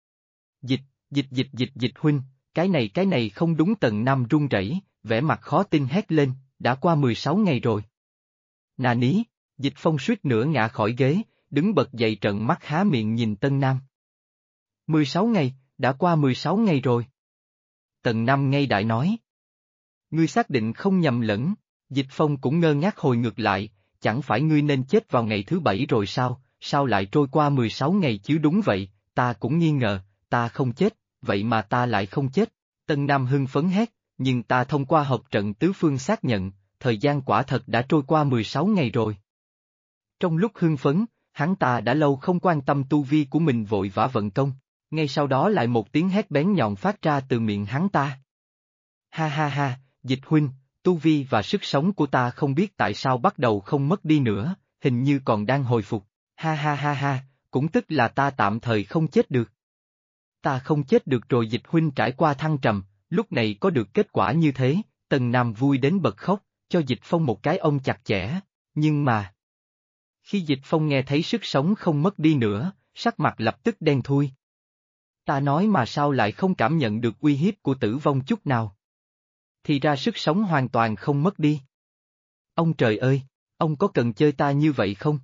Dịch huynh, cái này không đúng. Tần Nam run rẩy, vẻ mặt khó tin hét lên, đã qua 16 ngày rồi. Nà ní, Dịch Phong suýt nữa ngã khỏi ghế, đứng bật dậy trợn mắt há miệng nhìn Tân Nam. 16 ngày, đã qua 16 ngày rồi. Tần Nam ngây đại nói. Ngươi xác định không nhầm lẫn, Dịch Phong cũng ngơ ngác hồi ngược lại, chẳng phải ngươi nên chết vào ngày thứ 7 rồi sao lại trôi qua 16 ngày chứ? Đúng vậy, ta cũng nghi ngờ, ta không chết, vậy mà ta lại không chết. Tân Nam hưng phấn hét, nhưng ta thông qua hộp trận tứ phương xác nhận, thời gian quả thật đã trôi qua 16 ngày rồi. Trong lúc hưng phấn, hắn ta đã lâu không quan tâm tu vi của mình vội vã vận công, ngay sau đó lại một tiếng hét bén nhọn phát ra từ miệng hắn ta. Ha ha ha, Dịch huynh, tu vi và sức sống của ta không biết tại sao bắt đầu không mất đi nữa, hình như còn đang hồi phục, ha ha ha ha, cũng tức là ta tạm thời không chết được. Ta không chết được rồi. Dịch huynh trải qua thăng trầm, lúc này có được kết quả như thế, Tần Nam vui đến bật khóc, cho Dịch Phong một cái ôm chặt chẽ, nhưng mà... Khi Dịch Phong nghe thấy sức sống không mất đi nữa, sắc mặt lập tức đen thui. Ta nói mà sao lại không cảm nhận được uy hiếp của tử vong chút nào? Thì ra sức sống hoàn toàn không mất đi. Ông trời ơi, ông có cần chơi ta như vậy không?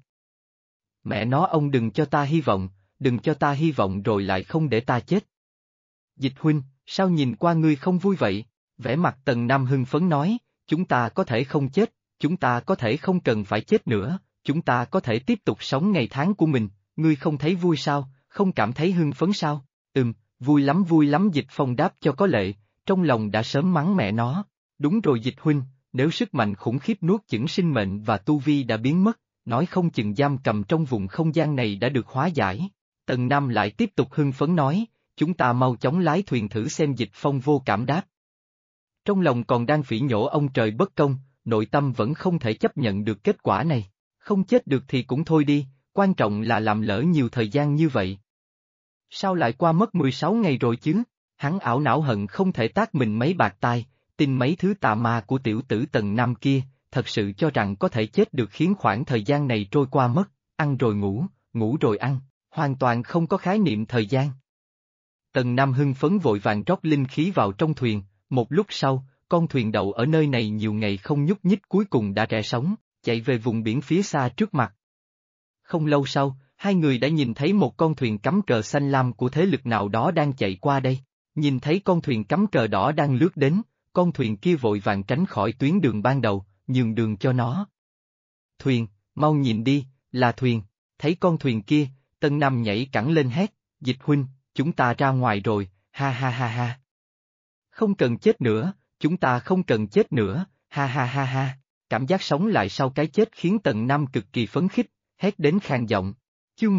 Mẹ nó, ông đừng cho ta hy vọng, đừng cho ta hy vọng rồi lại không để ta chết. Dịch huynh, sao nhìn qua ngươi không vui vậy? Vẻ mặt Tần Nam hưng phấn nói, chúng ta có thể không chết, chúng ta có thể không cần phải chết nữa, chúng ta có thể tiếp tục sống ngày tháng của mình, ngươi không thấy vui sao, không cảm thấy hưng phấn sao? Vui lắm. Dịch Phong đáp cho có lệ, trong lòng đã sớm mắng mẹ nó. Đúng rồi Dịch huynh, nếu sức mạnh khủng khiếp nuốt chửng sinh mệnh và tu vi đã biến mất, nói không chừng giam cầm trong vùng không gian này đã được hóa giải. Tần Nam lại tiếp tục hưng phấn nói, chúng ta mau chóng lái thuyền thử xem. Dịch Phong vô cảm đáp. Trong lòng còn đang phỉ nhổ ông trời bất công, nội tâm vẫn không thể chấp nhận được kết quả này. Không chết được thì cũng thôi đi, quan trọng là làm lỡ nhiều thời gian như vậy. Sao lại qua mất 16 ngày rồi chứ? Hắn ảo não hận không thể tát mình mấy bạt tai, tin mấy thứ tà ma của tiểu tử Tần Nam kia, thật sự cho rằng có thể chết được khiến khoảng thời gian này trôi qua mất, ăn rồi ngủ, ngủ rồi ăn, hoàn toàn không có khái niệm thời gian. Tần Nam hưng phấn vội vàng rót linh khí vào trong thuyền, một lúc sau, con thuyền đậu ở nơi này nhiều ngày không nhúc nhích cuối cùng đã rẽ sóng, chạy về vùng biển phía xa trước mặt. Không lâu sau, hai người đã nhìn thấy một con thuyền cắm cờ xanh lam của thế lực nào đó đang chạy qua đây. Nhìn thấy con thuyền cắm cờ đỏ đang lướt đến, con thuyền kia vội vàng tránh khỏi tuyến đường ban đầu, nhường đường cho nó. Thuyền, mau nhìn đi, là thuyền. Thấy con thuyền kia, Tân Nam nhảy cẳng lên hét, Dịch huynh, chúng ta ra ngoài rồi, ha ha ha ha. Không cần chết nữa, chúng ta không cần chết nữa, ha ha ha ha. Cảm giác sống lại sau cái chết khiến Tần Nam cực kỳ phấn khích, hét đến khàn giọng. Chương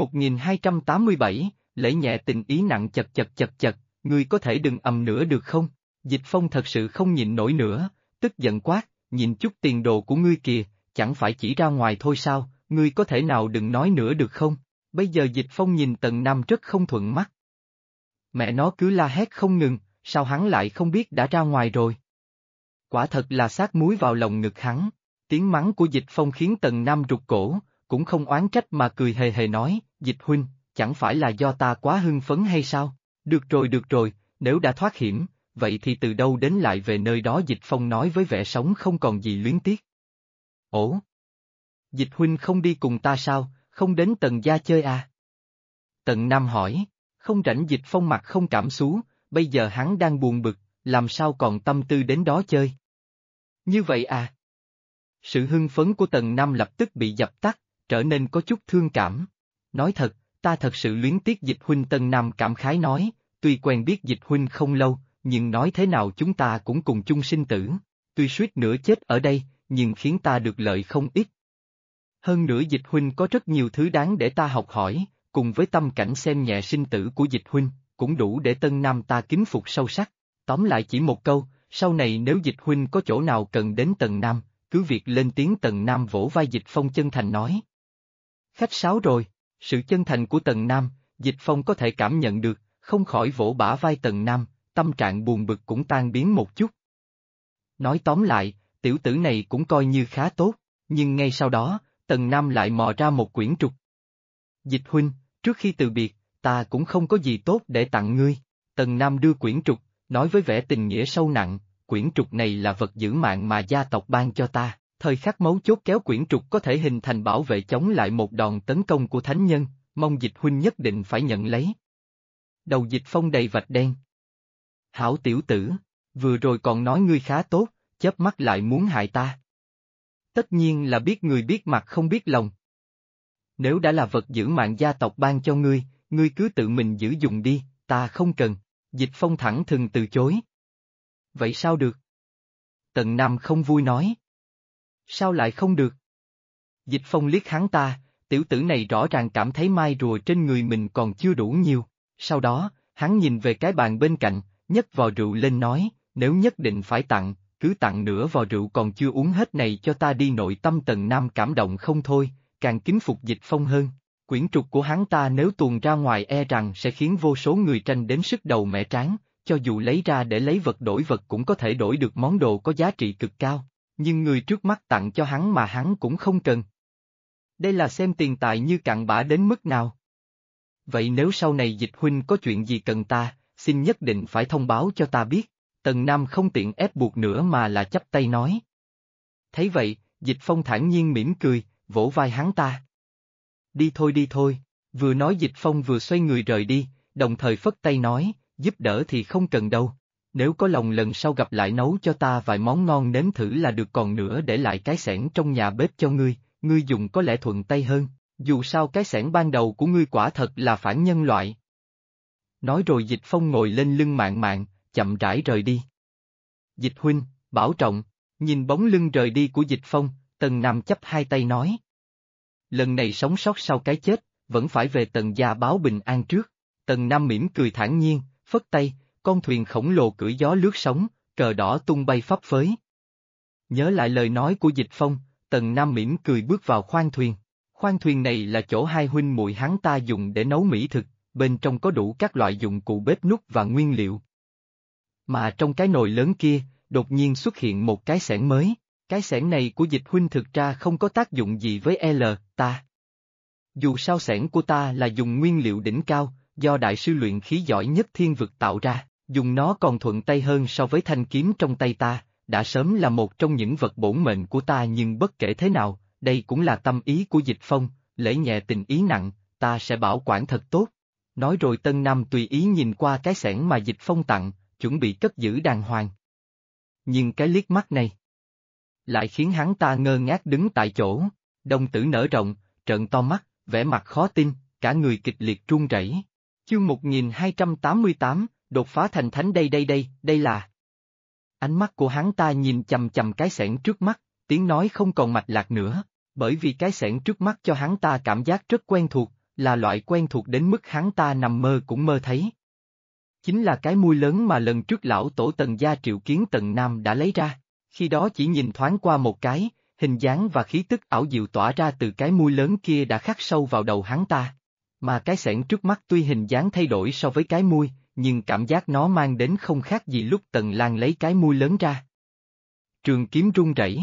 1287, lễ nhẹ tình ý nặng. Chật, ngươi có thể đừng ầm nữa được không? Dịch Phong thật sự không nhịn nổi nữa, tức giận quát, nhìn chút tiền đồ của ngươi kìa, chẳng phải chỉ ra ngoài thôi sao, ngươi có thể nào đừng nói nữa được không? Bây giờ Dịch Phong nhìn Tần Nam rất không thuận mắt. Mẹ nó cứ la hét không ngừng, sao hắn lại không biết đã ra ngoài rồi? Quả thật là sát muối vào lòng ngực hắn, tiếng mắng của Dịch Phong khiến Tần Nam rụt cổ, cũng không oán trách mà cười hề hề nói, Dịch huynh, chẳng phải là do ta quá hưng phấn hay sao? Được rồi, nếu đã thoát hiểm, vậy thì từ đâu đến lại về nơi đó? Dịch Phong nói với vẻ sống không còn gì luyến tiếc. Ủa? Dịch huynh không đi cùng ta sao, không đến Tần gia chơi à? Tần Nam hỏi, không rảnh. Dịch Phong mặt không cảm xúc, bây giờ hắn đang buồn bực, làm sao còn tâm tư đến đó chơi? Như vậy à? Sự hưng phấn của Tần Nam lập tức bị dập tắt, trở nên có chút thương cảm. Nói thật, ta thật sự luyến tiếc Dịch huynh. Tần Nam cảm khái nói, tuy quen biết Dịch huynh không lâu, nhưng nói thế nào chúng ta cũng cùng chung sinh tử. Tuy suýt nữa chết ở đây, nhưng khiến ta được lợi không ít. Hơn nữa Dịch huynh có rất nhiều thứ đáng để ta học hỏi, cùng với tâm cảnh xem nhẹ sinh tử của Dịch huynh, cũng đủ để Tân Nam ta kính phục sâu sắc. Tóm lại chỉ một câu, sau này nếu Dịch huynh có chỗ nào cần đến Tần Nam, cứ việc lên tiếng. Tần Nam vỗ vai Dịch Phong chân thành nói. Khách sáo rồi, sự chân thành của Tần Nam, Dịch Phong có thể cảm nhận được, không khỏi vỗ bả vai Tần Nam, tâm trạng buồn bực cũng tan biến một chút. Nói tóm lại, tiểu tử này cũng coi như khá tốt, nhưng ngay sau đó, Tần Nam lại mò ra một quyển trục. Dịch huynh, trước khi từ biệt, ta cũng không có gì tốt để tặng ngươi. Tần Nam đưa quyển trục, nói với vẻ tình nghĩa sâu nặng, quyển trục này là vật giữ mạng mà gia tộc ban cho ta, thời khắc mấu chốt kéo quyển trục có thể hình thành bảo vệ chống lại một đòn tấn công của thánh nhân, mong Dịch huynh nhất định phải nhận lấy. Đầu Dịch Phong đầy vạch đen. Hảo tiểu tử, vừa rồi còn nói ngươi khá tốt, chớp mắt lại muốn hại ta. Tất nhiên là biết người biết mặt không biết lòng. Nếu đã là vật giữ mạng gia tộc ban cho ngươi, ngươi cứ tự mình giữ dùng đi, ta không cần. Dịch Phong thẳng thừng từ chối. Vậy sao được? Tần Nam không vui nói. Sao lại không được? Dịch Phong liếc hắn ta, tiểu tử này rõ ràng cảm thấy mai rùa trên người mình còn chưa đủ nhiều. Sau đó, hắn nhìn về cái bàn bên cạnh, nhấc vò rượu lên nói, nếu nhất định phải tặng, cứ tặng nửa vò rượu còn chưa uống hết này cho ta đi. Nội tâm Tần Nam cảm động không thôi, càng kính phục Dịch Phong hơn. Quyển trục của hắn ta nếu tuồn ra ngoài e rằng sẽ khiến vô số người tranh đến sức đầu mẻ trán, cho dù lấy ra để lấy vật đổi vật cũng có thể đổi được món đồ có giá trị cực cao, nhưng người trước mắt tặng cho hắn mà hắn cũng không cần. Đây là xem tiền tài như cặn bã đến mức nào. Vậy nếu sau này Dịch huynh có chuyện gì cần ta, xin nhất định phải thông báo cho ta biết. Tần Nam không tiện ép buộc nữa mà là chắp tay nói. Thấy vậy, Dịch Phong thản nhiên mỉm cười, vỗ vai hắn ta. Đi thôi, vừa nói Dịch Phong vừa xoay người rời đi, đồng thời phất tay nói, giúp đỡ thì không cần đâu, nếu có lòng lần sau gặp lại nấu cho ta vài món ngon nếm thử là được, còn nữa để lại cái xẻng trong nhà bếp cho ngươi dùng có lẽ thuận tay hơn, dù sao cái xẻng ban đầu của ngươi quả thật là phản nhân loại. Nói rồi Dịch Phong ngồi lên lưng Mạn Mạn, chậm rãi rời đi. Dịch huynh, bảo trọng, nhìn bóng lưng rời đi của Dịch Phong, Tần Nam chắp hai tay nói. Lần này sống sót sau cái chết, vẫn phải về Tần gia báo bình an trước. Tần Nam mỉm cười thản nhiên, phất tay, con thuyền khổng lồ cưỡi gió lướt sóng, cờ đỏ tung bay phấp phới. Nhớ lại lời nói của Dịch Phong, Tần Nam mỉm cười bước vào khoang thuyền. Khoang thuyền này là chỗ hai huynh muội hắn ta dùng để nấu mỹ thực, bên trong có đủ các loại dụng cụ bếp núc và nguyên liệu. Mà trong cái nồi lớn kia, đột nhiên xuất hiện một cái xẻng mới. Cái xẻng này của Dịch huynh thực ra không có tác dụng gì với ta. Dù sao xẻng của ta là dùng nguyên liệu đỉnh cao, do đại sư luyện khí giỏi nhất thiên vực tạo ra, dùng nó còn thuận tay hơn so với thanh kiếm trong tay ta, đã sớm là một trong những vật bổn mệnh của ta. Nhưng bất kể thế nào, đây cũng là tâm ý của Dịch Phong, lễ nhẹ tình ý nặng, ta sẽ bảo quản thật tốt. Nói rồi Tân Nam tùy ý nhìn qua cái xẻng mà Dịch Phong tặng, chuẩn bị cất giữ đàng hoàng. Nhưng cái liếc mắt này lại khiến hắn ta ngơ ngác đứng tại chỗ, đồng tử nở rộng, trợn to mắt, vẻ mặt khó tin, cả người kịch liệt run rẩy. Chương 1288, đột phá thành thánh. Đây là... Ánh mắt của hắn ta nhìn chằm chằm cái xẻng trước mắt, tiếng nói không còn mạch lạc nữa, bởi vì cái xẻng trước mắt cho hắn ta cảm giác rất quen thuộc, là loại quen thuộc đến mức hắn ta nằm mơ cũng mơ thấy. Chính là cái muôi lớn mà lần trước lão tổ Tần gia triệu kiến Tần Nam đã lấy ra, khi đó chỉ nhìn thoáng qua một cái, hình dáng và khí tức ảo diệu tỏa ra từ cái muôi lớn kia đã khắc sâu vào đầu hắn ta. Mà cái xẻng trước mắt tuy hình dáng thay đổi so với cái muôi, nhưng cảm giác nó mang đến không khác gì lúc Tần Lang lấy cái muôi lớn ra. Trường kiếm rung rẩy.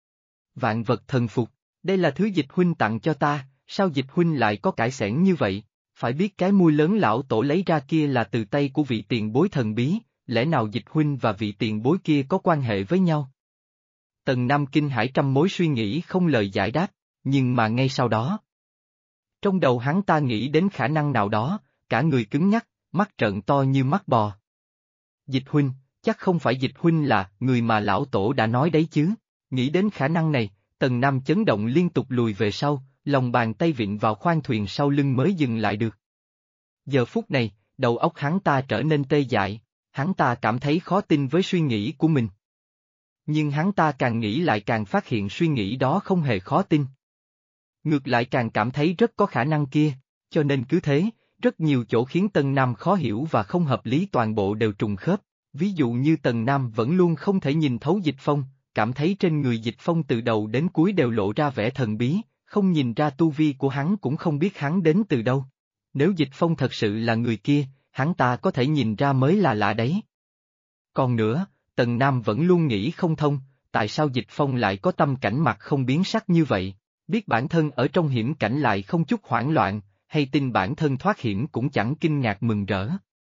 Vạn vật thần phục, đây là thứ Dịch huynh tặng cho ta, sao Dịch huynh lại có cái xẻng như vậy? Phải biết cái muôi lớn lão tổ lấy ra kia là từ tay của vị tiền bối thần bí, lẽ nào Dịch huynh và vị tiền bối kia có quan hệ với nhau? Tần Nam kinh hãi trăm mối suy nghĩ không lời giải đáp, nhưng mà ngay sau đó, trong đầu hắn ta nghĩ đến khả năng nào đó, cả người cứng nhắc, mắt trợn to như mắt bò. Dịch huynh, chắc không phải Dịch huynh là người mà lão tổ đã nói đấy chứ? Nghĩ đến khả năng này, Tần Nam chấn động liên tục lùi về sau, lòng bàn tay vịn vào khoang thuyền sau lưng mới dừng lại được. Giờ phút này, đầu óc hắn ta trở nên tê dại, hắn ta cảm thấy khó tin với suy nghĩ của mình. Nhưng hắn ta càng nghĩ lại càng phát hiện suy nghĩ đó không hề khó tin. Ngược lại càng cảm thấy rất có khả năng kia, cho nên cứ thế, rất nhiều chỗ khiến Tần Nam khó hiểu và không hợp lý toàn bộ đều trùng khớp. Ví dụ như Tần Nam vẫn luôn không thể nhìn thấu Dịch Phong, cảm thấy trên người Dịch Phong từ đầu đến cuối đều lộ ra vẻ thần bí, không nhìn ra tu vi của hắn cũng không biết hắn đến từ đâu. Nếu Dịch Phong thật sự là người kia, hắn ta có thể nhìn ra mới là lạ đấy. Còn nữa, Tần Nam vẫn luôn nghĩ không thông, tại sao Dịch Phong lại có tâm cảnh mặt không biến sắc như vậy, biết bản thân ở trong hiểm cảnh lại không chút hoảng loạn, hay tin bản thân thoát hiểm cũng chẳng kinh ngạc mừng rỡ.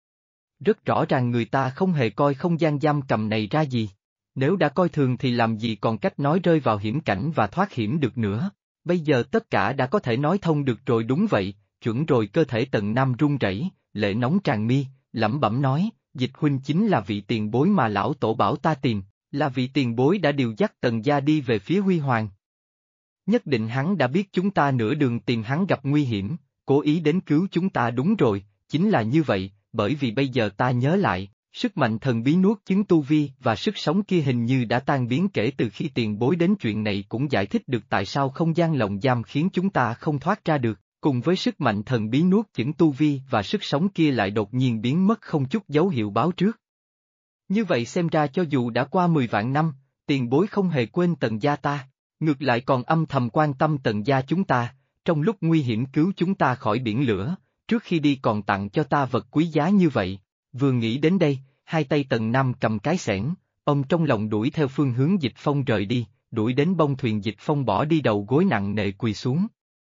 Rất rõ ràng người ta không hề coi không gian giam cầm này ra gì. Nếu đã coi thường thì làm gì còn cách nói rơi vào hiểm cảnh và thoát hiểm được nữa. Bây giờ tất cả đã có thể nói thông được rồi, đúng vậy, chuẩn rồi. Cơ thể Tần Nam run rẩy, lệ nóng tràn mi, lẩm bẩm nói, Dịch huynh chính là vị tiền bối mà lão tổ bảo ta tìm, là vị tiền bối đã điều dắt Tần gia đi về phía Huy Hoàng. Nhất định hắn đã biết chúng ta nửa đường tìm hắn gặp nguy hiểm, cố ý đến cứu chúng ta. Đúng rồi, chính là như vậy, bởi vì bây giờ ta nhớ lại, sức mạnh thần bí nuốt chứng tu vi và sức sống kia hình như đã tan biến kể từ khi tiền bối đến. Chuyện này cũng giải thích được tại sao không gian lồng giam khiến chúng ta không thoát ra được, cùng với sức mạnh thần bí nuốt chửng tu vi và sức sống kia lại đột nhiên biến mất không chút dấu hiệu báo trước. Như vậy xem ra cho dù đã qua 10 vạn năm, tiền bối không hề quên Tần gia ta, ngược lại còn âm thầm quan tâm Tần gia chúng ta, trong lúc nguy hiểm cứu chúng ta khỏi biển lửa, trước khi đi còn tặng cho ta vật quý giá như vậy. Vừa nghĩ đến đây, hai tay Tần Nam cầm cái xẻng, ông trong lòng đuổi theo phương hướng Dịch Phong rời đi, đuổi đến bông thuyền Dịch Phong bỏ đi, đầu gối nặng nề quỳ xuống.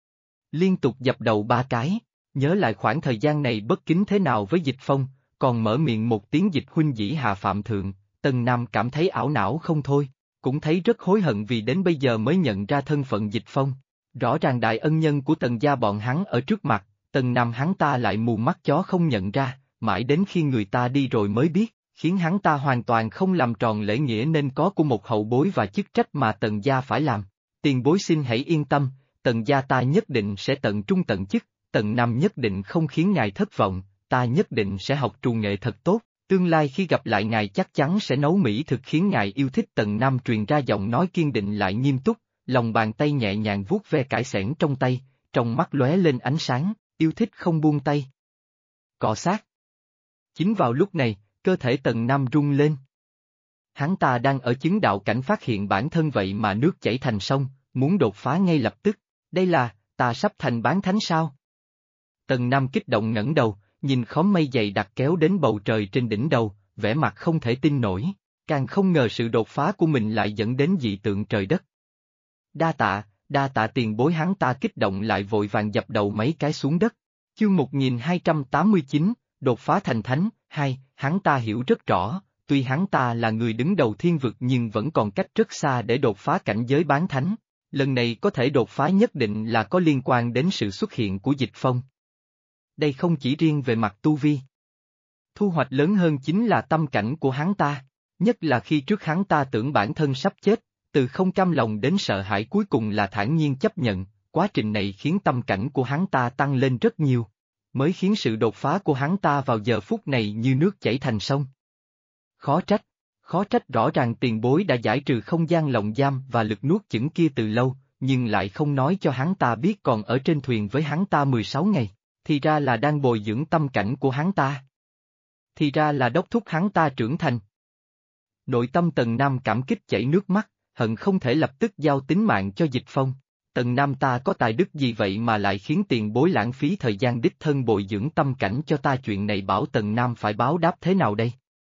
Liên tục dập đầu 3 cái, nhớ lại khoảng thời gian này bất kính thế nào với Dịch Phong, còn mở miệng một tiếng Dịch huynh dĩ hạ phạm thượng, Tần Nam cảm thấy ảo não không thôi, cũng thấy rất hối hận vì đến bây giờ mới nhận ra thân phận Dịch Phong. Rõ ràng đại ân nhân của Tần gia bọn hắn ở trước mặt, Tần Nam hắn ta lại mù mắt chó không nhận ra, mãi đến khi người ta đi rồi mới biết, khiến hắn ta hoàn toàn không làm tròn lễ nghĩa nên có của một hậu bối và chức trách mà Tần gia phải làm. Tiền bối xin hãy yên tâm, Tần gia ta nhất định sẽ tận trung tận chức, Tần Nam nhất định không khiến ngài thất vọng, ta nhất định sẽ học trù nghệ thật tốt, tương lai khi gặp lại ngài chắc chắn sẽ nấu mỹ thực khiến ngài yêu thích. Tần Nam truyền ra giọng nói kiên định lại nghiêm túc, lòng bàn tay nhẹ nhàng vuốt ve cải xẻng trong tay, trong mắt lóe lên ánh sáng, yêu thích không buông tay. Cọ sát. Chính vào lúc này, cơ thể Tần Nam rung lên. Hắn ta đang ở chứng đạo cảnh phát hiện bản thân vậy mà nước chảy thành sông, muốn đột phá ngay lập tức. Đây là, ta sắp thành bán thánh sao? Tần Nam kích động ngẩng đầu, nhìn khóm mây dày đặc kéo đến bầu trời trên đỉnh đầu, vẻ mặt không thể tin nổi, càng không ngờ sự đột phá của mình lại dẫn đến dị tượng trời đất. Đa tạ tiền bối. Hắn ta kích động lại vội vàng dập đầu mấy cái xuống đất. Chương 1289, đột phá thành thánh. Hắn ta hiểu rất rõ, tuy hắn ta là người đứng đầu thiên vực nhưng vẫn còn cách rất xa để đột phá cảnh giới bán thánh. Lần này có thể đột phá nhất định là có liên quan đến sự xuất hiện của Dịch Phong. Đây không chỉ riêng về mặt tu vi. Thu hoạch lớn hơn chính là tâm cảnh của hắn ta, nhất là khi trước hắn ta tưởng bản thân sắp chết, từ không cam lòng đến sợ hãi cuối cùng là thản nhiên chấp nhận, quá trình này khiến tâm cảnh của hắn ta tăng lên rất nhiều, mới khiến sự đột phá của hắn ta vào giờ phút này như nước chảy thành sông. Khó trách rõ ràng tiền bối đã giải trừ không gian lồng giam và lực nuốt chửng kia từ lâu, nhưng lại không nói cho hắn ta biết còn ở trên thuyền với hắn ta 16 ngày, thì ra là đang bồi dưỡng tâm cảnh của hắn ta. Thì ra là đốc thúc hắn ta trưởng thành. Nội tâm Tần Nam cảm kích chảy nước mắt, hận không thể lập tức giao tính mạng cho Dịch Phong. Tần Nam ta có tài đức gì vậy mà lại khiến tiền bối lãng phí thời gian đích thân bồi dưỡng tâm cảnh cho ta, chuyện này bảo Tần Nam phải báo đáp thế nào đây?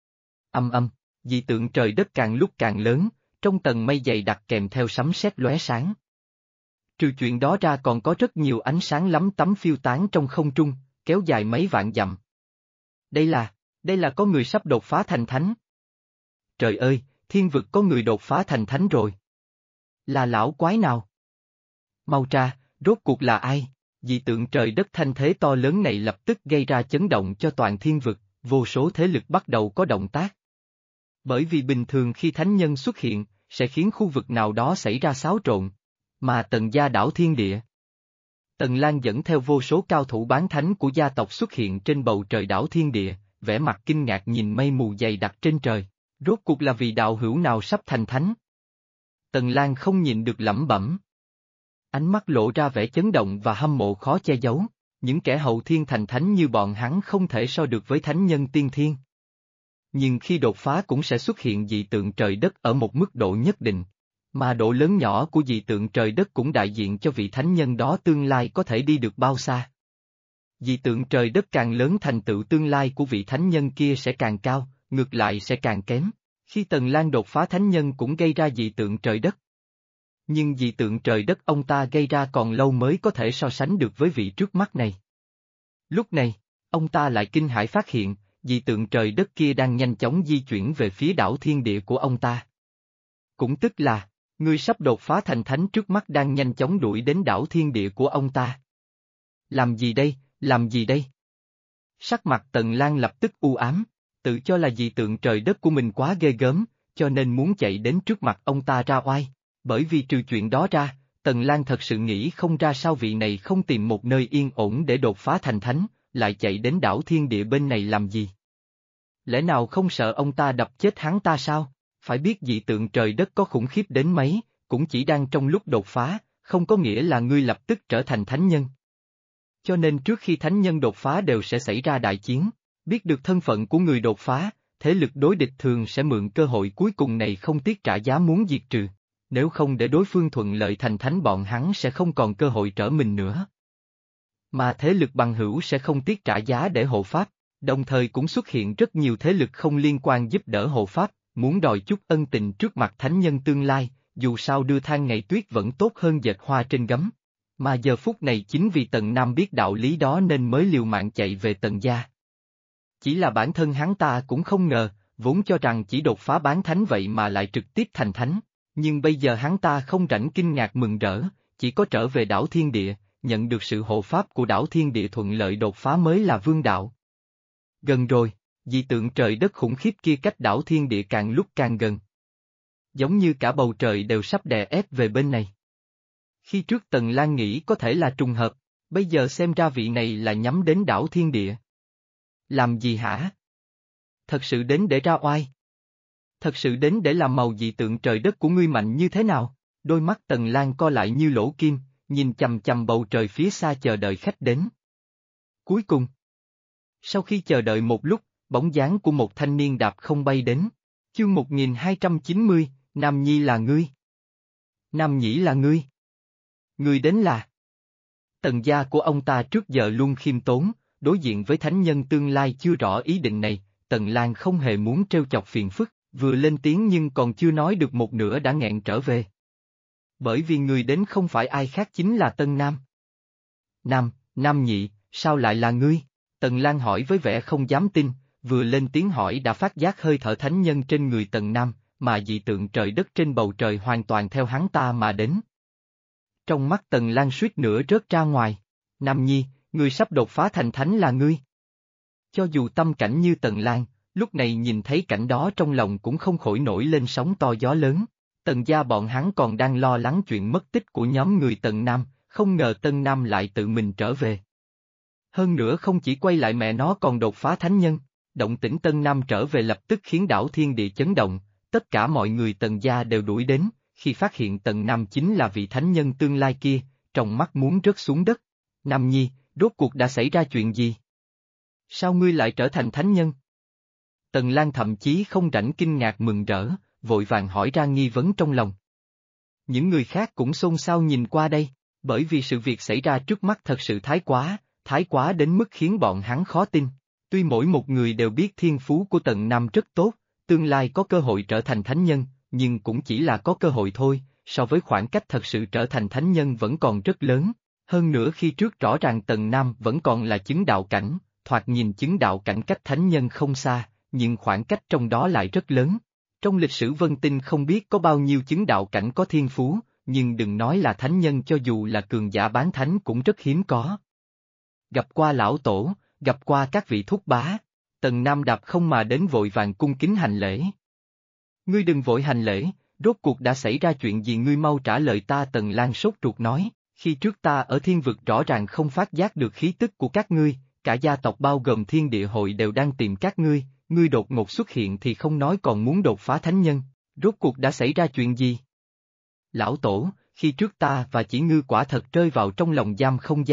Dị tượng trời đất càng lúc càng lớn, trong tầng mây dày đặc kèm theo sấm sét lóe sáng. Trừ chuyện đó ra còn có rất nhiều ánh sáng lắm tấm phiêu tán trong không trung, kéo dài mấy vạn dặm. Đây là có người sắp đột phá thành thánh. Trời ơi, thiên vực có người đột phá thành thánh rồi. Là lão quái nào? Mau tra, rốt cuộc là ai? Dị tượng trời đất thanh thế to lớn này lập tức gây ra chấn động cho toàn thiên vực, vô số thế lực bắt đầu có động tác. Bởi vì bình thường khi thánh nhân xuất hiện, sẽ khiến khu vực nào đó xảy ra xáo trộn. Mà Tần gia đảo thiên địa. Tần Lan dẫn theo vô số cao thủ bán thánh của gia tộc xuất hiện trên bầu trời đảo thiên địa, vẻ mặt kinh ngạc nhìn mây mù dày đặc trên trời. Rốt cuộc là vì đạo hữu nào sắp thành thánh? Tần Lan không nhịn được lẩm bẩm. Ánh mắt lộ ra vẻ chấn động và hâm mộ khó che giấu. Những kẻ hậu thiên thành thánh như bọn hắn không thể so được với thánh nhân tiên thiên. Nhưng khi đột phá cũng sẽ xuất hiện dị tượng trời đất ở một mức độ nhất định. Mà độ lớn nhỏ của dị tượng trời đất cũng đại diện cho vị thánh nhân đó tương lai có thể đi được bao xa. Dị tượng trời đất càng lớn thành tựu tương lai của vị thánh nhân kia sẽ càng cao, ngược lại sẽ càng kém. Khi Tần Lang đột phá thánh nhân cũng gây ra dị tượng trời đất. Nhưng dị tượng trời đất ông ta gây ra còn lâu mới có thể so sánh được với vị trước mắt này. Lúc này, ông ta lại kinh hãi phát hiện, dị tượng trời đất kia đang nhanh chóng di chuyển về phía đảo thiên địa của ông ta. Cũng tức là, người sắp đột phá thành thánh trước mắt đang nhanh chóng đuổi đến đảo thiên địa của ông ta. Làm gì đây, làm gì đây? Sắc mặt Tần Lang lập tức u ám, tự cho là dị tượng trời đất của mình quá ghê gớm, cho nên muốn chạy đến trước mặt ông ta ra oai. Bởi vì trừ chuyện đó ra, Tần Lang thật sự nghĩ không ra sao vị này không tìm một nơi yên ổn để đột phá thành thánh, lại chạy đến đảo thiên địa bên này làm gì? Lẽ nào không sợ ông ta đập chết hắn ta sao? Phải biết dị tượng trời đất có khủng khiếp đến mấy, cũng chỉ đang trong lúc đột phá, không có nghĩa là ngươi lập tức trở thành thánh nhân. Cho nên trước khi thánh nhân đột phá đều sẽ xảy ra đại chiến, biết được thân phận của người đột phá, thế lực đối địch thường sẽ mượn cơ hội cuối cùng này không tiếc trả giá muốn diệt trừ. Nếu không để đối phương thuận lợi thành thánh bọn hắn sẽ không còn cơ hội trở mình nữa. Mà thế lực bằng hữu sẽ không tiếc trả giá để hộ pháp, đồng thời cũng xuất hiện rất nhiều thế lực không liên quan giúp đỡ hộ pháp, muốn đòi chút ân tình trước mặt thánh nhân tương lai, dù sao đưa than ngày tuyết vẫn tốt hơn dệt hoa trên gấm. Mà giờ phút này chính vì Tần Nam biết đạo lý đó nên mới liều mạng chạy về Tần gia. Chỉ là bản thân hắn ta cũng không ngờ, vốn cho rằng chỉ đột phá bán thánh vậy mà lại trực tiếp thành thánh. Nhưng bây giờ hắn ta không rảnh kinh ngạc mừng rỡ, chỉ có trở về đảo thiên địa, nhận được sự hộ pháp của đảo thiên địa thuận lợi đột phá mới là vương đạo. Gần rồi, dị tượng trời đất khủng khiếp kia cách đảo thiên địa càng lúc càng gần. Giống như cả bầu trời đều sắp đè ép về bên này. Khi trước Tần Lang nghĩ có thể là trùng hợp, bây giờ xem ra vị này là nhắm đến đảo thiên địa. Làm gì hả? Thật sự đến để ra oai. Thật sự đến để làm màu dị tượng trời đất của ngươi mạnh như thế nào? Đôi mắt Tần Lang co lại như lỗ kim, nhìn chằm chằm bầu trời phía xa chờ đợi khách đến. Cuối cùng, sau khi chờ đợi một lúc, bóng dáng của một thanh niên đạp không bay đến. Chương 1290, Nam Nhi là ngươi. Nam Nhĩ là ngươi. Ngươi đến là. Tần gia của ông ta trước giờ luôn khiêm tốn, đối diện với thánh nhân tương lai chưa rõ ý định này, Tần Lang không hề muốn trêu chọc phiền phức. Vừa lên tiếng nhưng còn chưa nói được một nửa đã nghẹn trở về. Bởi vì người đến không phải ai khác chính là Tân Nam. Nam Nhị, sao lại là ngươi? Tần Lang hỏi với vẻ không dám tin, vừa lên tiếng hỏi đã phát giác hơi thở thánh nhân trên người Tần Nam, mà dị tượng trời đất trên bầu trời hoàn toàn theo hắn ta mà đến. Trong mắt Tần Lang suýt nữa rớt ra ngoài. Nam Nhi, người sắp đột phá thành thánh là ngươi. Cho dù tâm cảnh như Tần Lang, lúc này nhìn thấy cảnh đó trong lòng cũng không khỏi nổi lên sóng to gió lớn. Tần gia bọn hắn còn đang lo lắng chuyện mất tích của nhóm người Tần Nam, không ngờ Tân Nam lại tự mình trở về. Hơn nữa không chỉ quay lại mẹ nó còn đột phá thánh nhân, động tĩnh Tân Nam trở về lập tức khiến đảo thiên địa chấn động, tất cả mọi người Tần gia đều đuổi đến, khi phát hiện Tần Nam chính là vị thánh nhân tương lai kia, trong mắt muốn rớt xuống đất. Nam Nhi, rốt cuộc đã xảy ra chuyện gì? Sao ngươi lại trở thành thánh nhân? Tần Lang thậm chí không rảnh kinh ngạc mừng rỡ, vội vàng hỏi ra nghi vấn trong lòng. Những người khác cũng xôn xao nhìn qua đây, bởi vì sự việc xảy ra trước mắt thật sự thái quá đến mức khiến bọn hắn khó tin. Tuy mỗi một người đều biết thiên phú của Tần Nam rất tốt, tương lai có cơ hội trở thành thánh nhân, nhưng cũng chỉ là có cơ hội thôi, so với khoảng cách thật sự trở thành thánh nhân vẫn còn rất lớn. Hơn nữa khi trước rõ ràng Tần Nam vẫn còn là chứng đạo cảnh, thoạt nhìn chứng đạo cảnh cách thánh nhân không xa, nhưng khoảng cách trong đó lại rất lớn. Trong lịch sử Vân Tinh không biết có bao nhiêu chứng đạo cảnh có thiên phú, nhưng đừng nói là thánh nhân, cho dù là cường giả bán thánh cũng rất hiếm có. Gặp qua lão tổ, gặp qua các vị thúc bá, Tần Nam đạp không mà đến vội vàng cung kính hành lễ. Ngươi đừng vội hành lễ, rốt cuộc đã xảy ra chuyện gì, ngươi mau trả lời ta. Tần Lang sốt ruột nói, khi trước ta ở thiên vực rõ ràng không phát giác được khí tức của các ngươi, cả gia tộc bao gồm thiên địa hội đều đang tìm các ngươi đột ngột xuất hiện thì không nói còn muốn đột phá thánh nhân, rốt cuộc đã xảy ra chuyện gì? Lão tổ, khi trước ta và chỉ ngư quả thật rơi vào trong lòng giam không gian,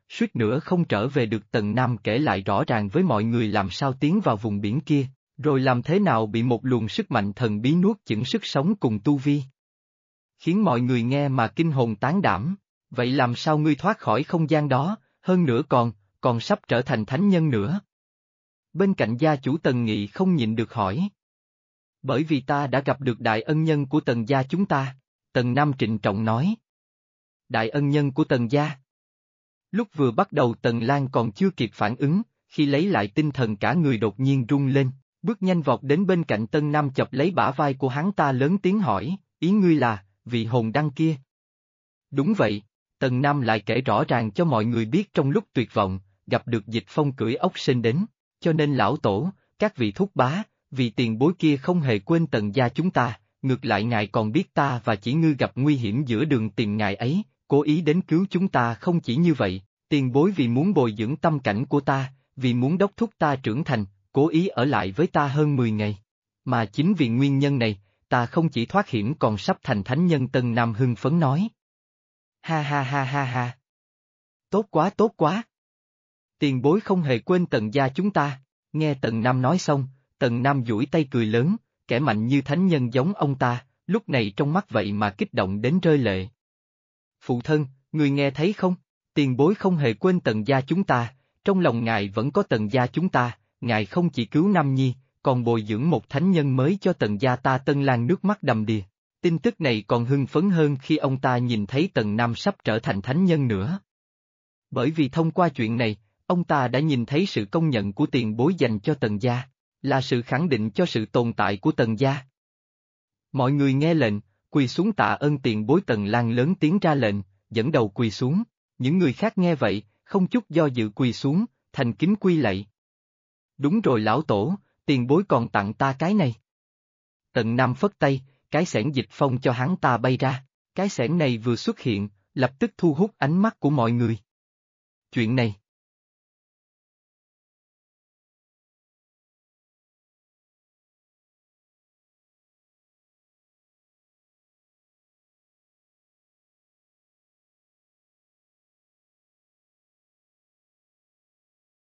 suýt nữa không trở về được. Tần Nam kể lại rõ ràng với mọi người làm sao tiến vào vùng biển kia, rồi làm thế nào bị một luồng sức mạnh thần bí nuốt chửng sức sống cùng tu vi. Khiến mọi người nghe mà kinh hồn tán đảm. Vậy làm sao ngươi thoát khỏi không gian đó, hơn nữa còn sắp trở thành thánh nhân nữa? Bên cạnh gia chủ Tần Nghị không nhịn được hỏi. Bởi vì ta đã gặp được đại ân nhân của Tần gia chúng ta, Tần Nam trịnh trọng nói. Đại ân nhân của Tần gia. Lúc vừa bắt đầu Tần Lan còn chưa kịp phản ứng, khi lấy lại tinh thần cả người đột nhiên rung lên, bước nhanh vọt đến bên cạnh Tân Nam chọc lấy bả vai của hắn ta lớn tiếng hỏi, ý ngươi là, vị hồn đăng kia? Đúng vậy, Tần Nam lại kể rõ ràng cho mọi người biết trong lúc tuyệt vọng, gặp được Dịch Phong cưỡi ốc sên đến, cho nên lão tổ, các vị thúc bá, vì tiền bối kia không hề quên Tần gia chúng ta, ngược lại ngài còn biết ta và Chỉ Ngư gặp nguy hiểm giữa đường tìm ngài ấy, cố ý đến cứu chúng ta. Không chỉ như vậy, tiền bối vì muốn bồi dưỡng tâm cảnh của ta, vì muốn đốc thúc ta trưởng thành, cố ý ở lại với ta hơn 10 ngày. Mà chính vì nguyên nhân này, ta không chỉ thoát hiểm còn sắp thành thánh nhân. Tân Nam hưng phấn nói. Ha ha ha ha ha. Tốt quá tốt quá. Tiền bối không hề quên Tần gia chúng ta. Nghe Tần Nam nói xong, Tần Nam duỗi tay cười lớn, kẻ mạnh như thánh nhân giống ông ta, lúc này trong mắt vậy mà kích động đến rơi lệ. Phụ thân, người nghe thấy không? Tiền bối không hề quên Tần gia chúng ta, trong lòng ngài vẫn có Tần gia chúng ta, ngài không chỉ cứu Nam Nhi, còn bồi dưỡng một thánh nhân mới cho Tần gia ta. Tân Lan nước mắt đầm đìa. Tin tức này còn hưng phấn hơn khi ông ta nhìn thấy Tần Nam sắp trở thành thánh nhân nữa. Bởi vì thông qua chuyện này, ông ta đã nhìn thấy sự công nhận của tiền bối dành cho Tần gia, là sự khẳng định cho sự tồn tại của Tần gia. Mọi người nghe lệnh, quỳ xuống tạ ơn tiền bối. Tần Lan lớn tiếng ra lệnh, dẫn đầu quỳ xuống, những người khác nghe vậy, không chút do dự quỳ xuống, thành kính quy lạy. Đúng rồi lão tổ, tiền bối còn tặng ta cái này. Tần Nam phất tay, cái xẻng Dịch Phong cho hắn ta bay ra, cái xẻng này vừa xuất hiện, lập tức thu hút ánh mắt của mọi người. Chuyện này,